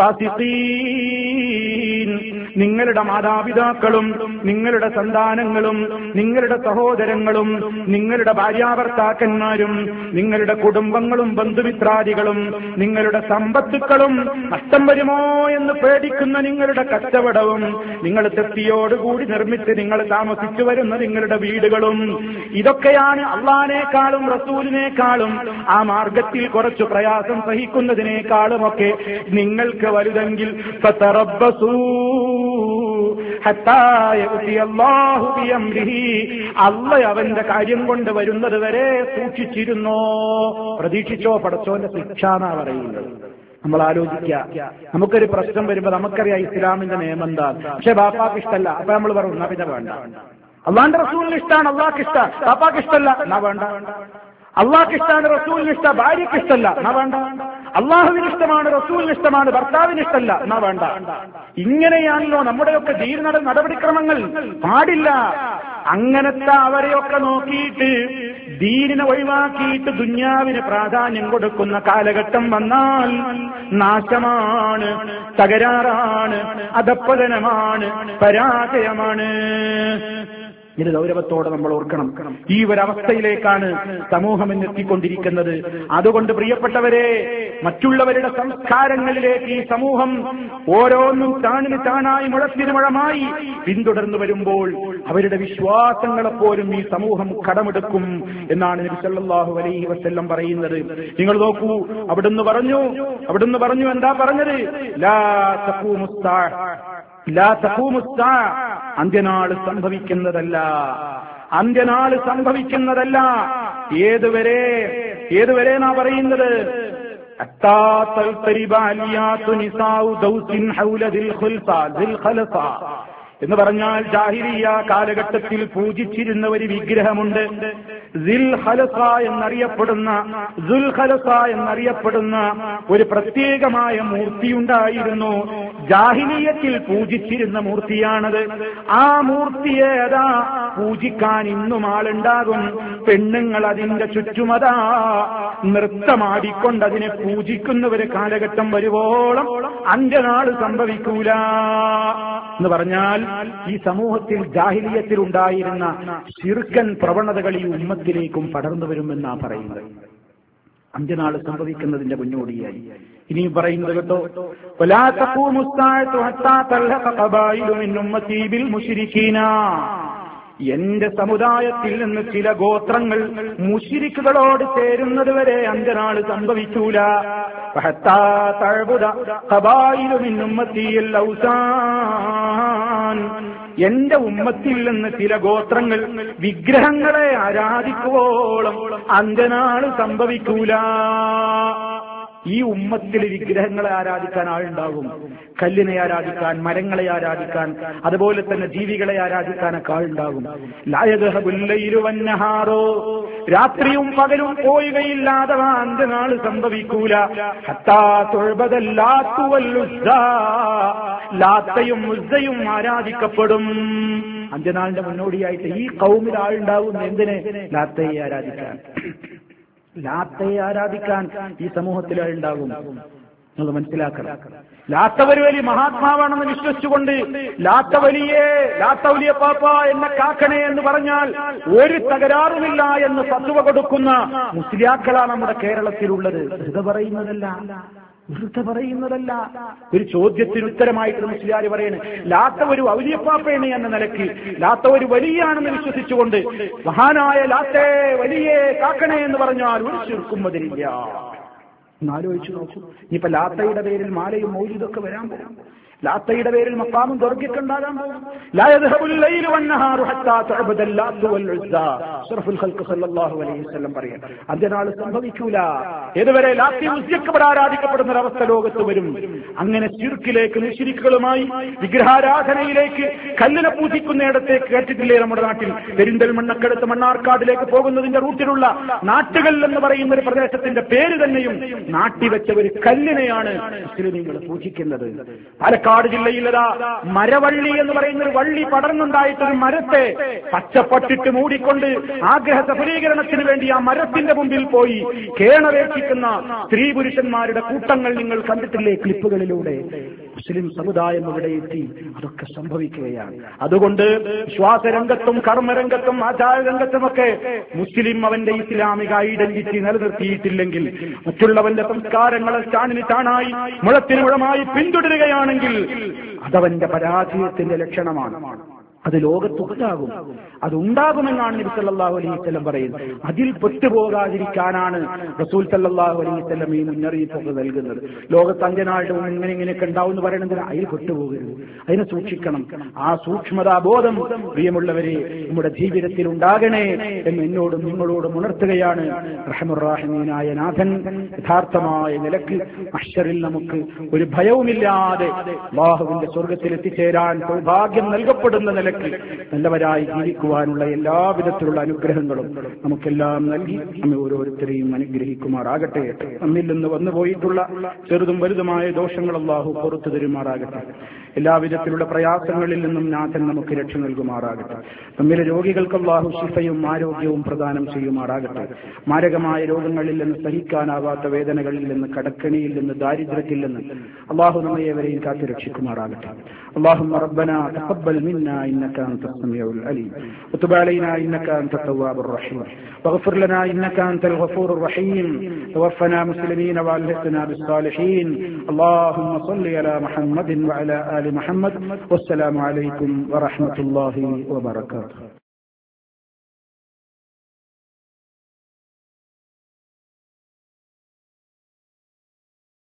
ഫാസിഖീൻ. നിങ്ങളുടെ മാതാപിതാക്കളും നിങ്ങളുടെ സന്താനങ്ങളും നിങ്ങളുടെ സഹോദരങ്ങളും നിങ്ങളുടെ ഭാര്യാഭർത്താക്കന്മാരും നിങ്ങളുടെ കുടുംബങ്ങളും ബന്ധുമിത്രാദികളും നിങ്ങളുടെ സമ്പത്തുക്കളും നഷ്ടം വരുമോ എന്ന് പേടിക്കുന്ന നിങ്ങളുടെ കച്ചവടവും നിങ്ങൾ തൃപ്തിയോടുകൂടി നിർമ്മിച്ച് നിങ്ങൾ താമസിച്ചു വരുന്ന നിങ്ങളുടെ വീടുകളും, ഇതൊക്കെയാണ് അള്ളാഹിനേക്കാളും റസൂലിനേക്കാളും ആ മാർഗത്തിൽ കുറച്ചു പ്രയാസം സഹിക്കുന്നതിനേക്കാളുമൊക്കെ നിങ്ങൾക്ക് വലുതെങ്കിൽ ഫതറബ്ബസൂ ഹത്താ യഅതിയല്ലാഹു ബിഅംരിഹി, അല്ലാഹ് അവന്റെ കാര്യം കൊണ്ട് വരുന്നത് വരെ സൂക്ഷിച്ചിരുന്നോ? പ്രതീക്ഷിച്ചോ പടച്ചോന്റെ ശിക്ഷ എന്നാ പറയുന്നത്. നമ്മൾ ആലോചിക്കുക, നമുക്കൊരു പ്രശ്നം വരുമ്പോ നമുക്കറിയാം ഇസ്ലാമിന്റെ നിയമം എന്താ, പക്ഷെ ബാപ്പാക്ക് ഇഷ്ടമല്ല. അപ്പൊ നമ്മൾ പറഞ്ഞു എന്നാ പിന്നെ വേണ്ട. അള്ളാന്റെ റസൂലിന് ഇഷ്ടമാണ്, അള്ളാഹ്ക്ക് ഇഷ്ട, ബാപ്പാക്ക് ഇഷ്ടമല്ല എന്നാ വേണ്ട. അള്ളാഹ്ക്ക് ഇഷ്ടമാണ്, റസൂലിന് ഇഷ്ട, ഭാര്യയ്ക്ക് ഇഷ്ടമല്ല എന്നാ വേണ്ട. അള്ളാഹുവിന് ഇഷ്ടമാണ്, റസൂലിന് ഇഷ്ടമാണ്, ഭർത്താവിന് ഇഷ്ടമല്ല എന്നാ വേണ്ട. ഇങ്ങനെയാണല്ലോ നമ്മുടെയൊക്കെ ദീൻ നടപടിക്രമങ്ങൾ. പാടില്ല. അങ്ങനത്തെ അവരെയൊക്കെ നോക്കിയിട്ട് ദീനിനെ ഒഴിവാക്കിയിട്ട് ദുന്യാവിന് പ്രാധാന്യം കൊടുക്കുന്ന കാലഘട്ടം വന്നാൽ നാശമാണ്, തകരാറാണ്, അധപ്പതനമാണ്, പരാജയമാണ്. ഇത് ഗൗരവത്തോടെ നമ്മൾ ഓർക്കണം. ഈ ഒരവസ്ഥയിലേക്കാണ് സമൂഹം എത്തിക്കൊണ്ടിരിക്കുന്നത്. അതുകൊണ്ട് പ്രിയപ്പെട്ടവരെ, മറ്റുള്ളവരുടെ സംസ്കാരങ്ങളിലേക്ക് ഈ സമൂഹം ഓരോന്നും താണിന് താണായി മുഴത്തിന് മുഴമായി പിന്തുടർന്നു വരുമ്പോൾ അവരുടെ വിശ്വാസങ്ങളെപ്പോലും ഈ സമൂഹം കടമെടുക്കും എന്നാണ് നബി സല്ലല്ലാഹു അലൈഹി വസല്ലം പറയുന്നത്. നിങ്ങൾ നോക്കൂ, അവിടുന്ന് പറഞ്ഞു എന്താ പറഞ്ഞത്? ലാ തഖൂമുസ്സാ, അന്ത്യനാൾ സംഭവിക്കുന്നതല്ല. ഏതുവരെ നാ പറയുന്നത്? ഹത്താ തൽതരിബ അലിയാതു നിസാഉ ദൗസിൻ ഹൗല ദിൽ ഖലസ എന്ന് പറഞ്ഞാൽ ജാഹിലിയ്യ കാലഘട്ടത്തിൽ പൂജിച്ചിരുന്ന ഒരു വിഗ്രഹമുണ്ട്. ദിൽ ഖലസ എന്നറിയപ്പെടുന്ന ഒരു പ്രത്യേകമായ മൂർത്തിയുണ്ടായിരുന്നു. ജാഹിലിയ്യത്തിൽ പൂജിച്ചിരുന്ന മൂർത്തിയാണത്. ആ മൂർത്തിയെ അതാ പൂജിക്കാൻ ഇന്നും ആളുണ്ടാകും. പെണ്ണുങ്ങൾ അതിന്റെ ചുറ്റുമതാ നൃത്തമാടിക്കൊണ്ടതിനെ പൂജിക്കുന്ന ഒരു കാലഘട്ടം വരുവോളം അന്ത്യനാൾ സംഭവിക്കൂല എന്ന് പറഞ്ഞാൽ ഈ സമൂഹത്തിൽ ജാഹിലിയത്തിൽ ഉണ്ടായിരുന്ന ശിർക്കൻ പ്രവണതകൾ ഈ ഉമ്മത്തിലേക്കും പടർന്നു വരുമെന്നാ പറയുന്നത്. അന്ത്യനാൾ സംഭവിക്കുന്നതിന്റെ മുന്നോടിയായി ഇനിയും പറയുന്നത് കേട്ടോ, വലാ തഖൂമുസ്സാഅതു ഹത്താ തൽഹഖ ഖബായിലു മിൻ ഉമ്മത്തി ബിൽ മുശ്രിക്കീന. എന്റെ സമുദായത്തിൽ നിന്ന് ചില ഗോത്രങ്ങൾ മുശ്രിക്കുകളോട് ചേരുന്നത് വരെ അന്ത്യനാൾ സംഭവിക്കൂല. ഹത്താ തഅബുദ ഖബായിലു മിൻ ഉമ്മത്തി അൽ ഔസാൻ. എന്റെ ഉമ്മത്തിൽ നിന്ന് ചില ഗോത്രങ്ങൾ വിഗ്രഹങ്ങളെ ആരാധിക്കുവോളം അന്ത്യനാൾ സംഭവിക്കൂല. ഈ ഉമ്മത്തിൽ വിഗ്രഹങ്ങളെ ആരാധിക്കാൻ ആളുണ്ടാകും. കല്ലിനെ ആരാധിക്കാൻ, മരങ്ങളെ ആരാധിക്കാൻ, അതുപോലെ തന്നെ ജീവികളെ ആരാധിക്കാനൊക്കെ ആളുണ്ടാകും. രാത്രിയും പകലും പോവുകയില്ലാതെ അന്ത്യനാൾ സംഭവിക്കൂല. ലാത്തയും ഉസ്സയും ആരാധിക്കപ്പെടും. അന്ത്യനാളിന്റെ മുന്നോടിയായിട്ട് ഈ ഖൗമിൽ ആളുണ്ടാകും. എന്തിനെ? ലാത്തയെ ആരാധിക്കാൻ ഈ സമൂഹത്തിൽ ഉണ്ടാകും. നിങ്ങൾ മനസ്സിലാക്കണം. ലാത്ത ഒരു വലിയ മഹാത്മാവാണെന്ന് വിശ്വസിച്ചുകൊണ്ട് ലാത്ത വലിയ പാപ്പ എന്നെ കാക്കണേ എന്ന് പറഞ്ഞാൽ ഒരു തകരാറുമില്ല എന്ന് ഫത്വ കൊടുക്കുന്ന മുസ്ലിയാക്കളാണ് നമ്മുടെ കേരളത്തിലുള്ളത്. വെറുതെ പറയുന്നതല്ല. ഒരു ചോദ്യത്തിന് ഉത്തരമായിട്ട് മുസ്ലിയാർ പറയുന്നത് ലാത്ത ഒരു ഔലിയപ്പാപ്പയാണ് എന്ന നിലയ്ക്ക്, ലാത്ത ഒരു വലിയാണെന്ന് വിശ്വസിച്ചുകൊണ്ട് മഹാനായ ലാത്തേ വലിയ കാക്കണേ എന്ന് പറഞ്ഞാൽ ഒരു ശിർക്കും അതിരില്ല. എന്നാലോചിച്ചു നോക്കൂ. ഇനിയിപ്പോ ലാത്തയുടെ പേരിൽ മാലയും മൗലിദൊക്കെ വരാൻ പോകും. ലാത്തയുടെ പേരിൽ മഖാമും ദർഗയൊക്കെ ഉണ്ടാകാൻ പോകും. ലാ യദ്ഹബുൽ ലൈലു വന്നഹാറു ഹത്താ തഅബദൽ ലാത്തു വൽ ഉസ്സ. അഷ്റഫുൽ ഖൽഖ് സല്ലല്ലാഹു അലൈഹി വസല്ലം പറയുന്നു, അന്ത്യനാൾ സംഭവിക്കൂല. ഏതുവരെ ലാത്തി ഉസ്സയൊക്കെ ആരാധിക്കപ്പെടുന്ന ഒരവസ്ഥ ലോകത്ത് വരും. അങ്ങനെ ശിർക്കിലേക്ക്, മുശ്രിക്കുകളുമായി വിഗ്രഹാരാധനയിലേക്ക്, കല്ലിനെ പൂജിക്കുന്നിടത്തേക്ക് കേട്ടിട്ടില്ലേ നമ്മുടെ നാട്ടിൽ? പെരിന്തൽമണ്ണക്കടുത്ത് മണ്ണാർക്കാടിലേക്ക് പോകുന്നതിന്റെ റൂട്ടിലുള്ള നാട്ടുകൾ എന്ന് പറയുന്ന ഒരു പ്രദേശത്തിന്റെ പേര് തന്നെയും നാട്ടിവെച്ച ഒരു കല്ലിനെയാണ് മുസ്ലിമീങ്ങൾ പൂജിക്കുന്നത്. പാലക്കാട് ജില്ലയിലതാ മരവള്ളി എന്ന് പറയുന്ന ഒരു വള്ളി പടർന്നുണ്ടായിട്ടൊരു മരത്തെ പച്ചപ്പട്ടിട്ട് മൂടിക്കൊണ്ട് ആഗ്രഹ സഫലീകരണത്തിന് വേണ്ടി ആ മരത്തിന്റെ മുമ്പിൽ പോയി കേണവേക്ഷിക്കുന്ന സ്ത്രീ പുരുഷന്മാരുടെ കൂട്ടങ്ങൾ നിങ്ങൾ കണ്ടിട്ടില്ലേ ക്ലിപ്പുകളിലൂടെ? മുസ്ലിം സമുദായം ഇവിടെ എത്തി അതൊക്കെ സംഭവിക്കുകയാണ്. അതുകൊണ്ട് വിശ്വാസരംഗത്തും കർമ്മരംഗത്തും ആചാരരംഗത്തുമൊക്കെ മുസ്ലിം അവന്റെ ഇസ്ലാമിക ഐഡന്റിറ്റി നിലനിർത്തിയിട്ടില്ലെങ്കിൽ, മറ്റുള്ളവന്റെ സംസ്കാരങ്ങളെ ചാണിന് ചാണായി മുഴത്തിന് മുഴമായി പിന്തുടരുകയാണെങ്കിൽ അതവന്റെ പരാജയത്തിന്റെ ലക്ഷണമാണ്. അത് ലോകത്തുണ്ടാകും, അതുണ്ടാകുമെന്നാണ് നബി സല്ലല്ലാഹു അലൈഹി വസല്ലം പറയുന്നത്. അതിൽ പെട്ടുപോകാതിരിക്കാനാണ് റസൂൽ സല്ലല്ലാഹു അലൈഹി വസല്ലം ഈ മുന്നറിയിപ്പൊക്കെ നൽകുന്നത്. ലോകത്ത് അന്ത്യനാളുടെ ഇങ്ങനെയൊക്കെ ഉണ്ടാവും എന്ന് പറയുന്നത് അതിൽ പെട്ടുപോകരുത്, അതിനെ സൂക്ഷിക്കണം. ആ സൂക്ഷ്മതാബോധം പ്രിയമുള്ളവരെ നമ്മുടെ ജീവിതത്തിൽ ഉണ്ടാകണേ എന്ന് എന്നോടും നിങ്ങളോടും ഉണർത്തുകയാണ് റഹ്മുർ-റഹീമീനായ നാഥൻ. യഥാർത്ഥമായ നിലക്ക് മഹ്ശറിൽ നമുക്ക് ഒരു ഭയവുമില്ലാതെ അല്ലാഹുവിന്റെ സ്വർഗ്ഗത്തിൽ എത്തിച്ചേരാൻ സൗഭാഗ്യം നൽകപ്പെടുന്ന നില നല്ലവരായി ജീവിക്കുവാനുള്ള എല്ലാവിധത്തിലുള്ള അനുഗ്രഹങ്ങളും നമുക്കെല്ലാം നൽകി നമ്മെ ഓരോരുത്തരെയും അനുഗ്രഹിക്കുമാറാകട്ടെ. നമ്മിൽ നിന്ന് വന്നുപോയിട്ടുള്ള ചെറുതും വലുതുമായ ദോഷങ്ങൾ അല്ലാഹു പുറത്തു തരുമാറാകട്ടെ. എല്ലാവിധത്തിലുള്ള പ്രയാസങ്ങളിൽ നിന്നും നാഥൻ നമുക്ക് രക്ഷ നൽകുമാറാകട്ടെ. നമ്മിലെ രോഗികൾക്ക് അല്ലാഹു ശിഫയും ആരോഗ്യവും പ്രദാനം ചെയ്യുമാറാകട്ടെ. മാരകമായ രോഗങ്ങളിൽ നിന്ന്, സഹിക്കാനാവാത്ത വേദനകളിൽ നിന്ന്, കടക്കണിയിൽ നിന്ന്, ദാരിദ്ര്യത്തിൽ നിന്ന് അല്ലാഹു നമ്മയെവരെയും കാത്തു രക്ഷിക്കുമാറാകട്ടെ. അല്ലാഹുമ്മ റബ്ബനാ തഖബ്ബൽ മിന്നാ إنك أنت السميع العليم وتب علينا إنك أنت التواب الرحيم واغفر لنا إنك أنت الغفور الرحيم توفنا مسلمين وألحقنا بالصالحين اللهم صل على محمد وعلى آل محمد والسلام عليكم ورحمة الله وبركاته.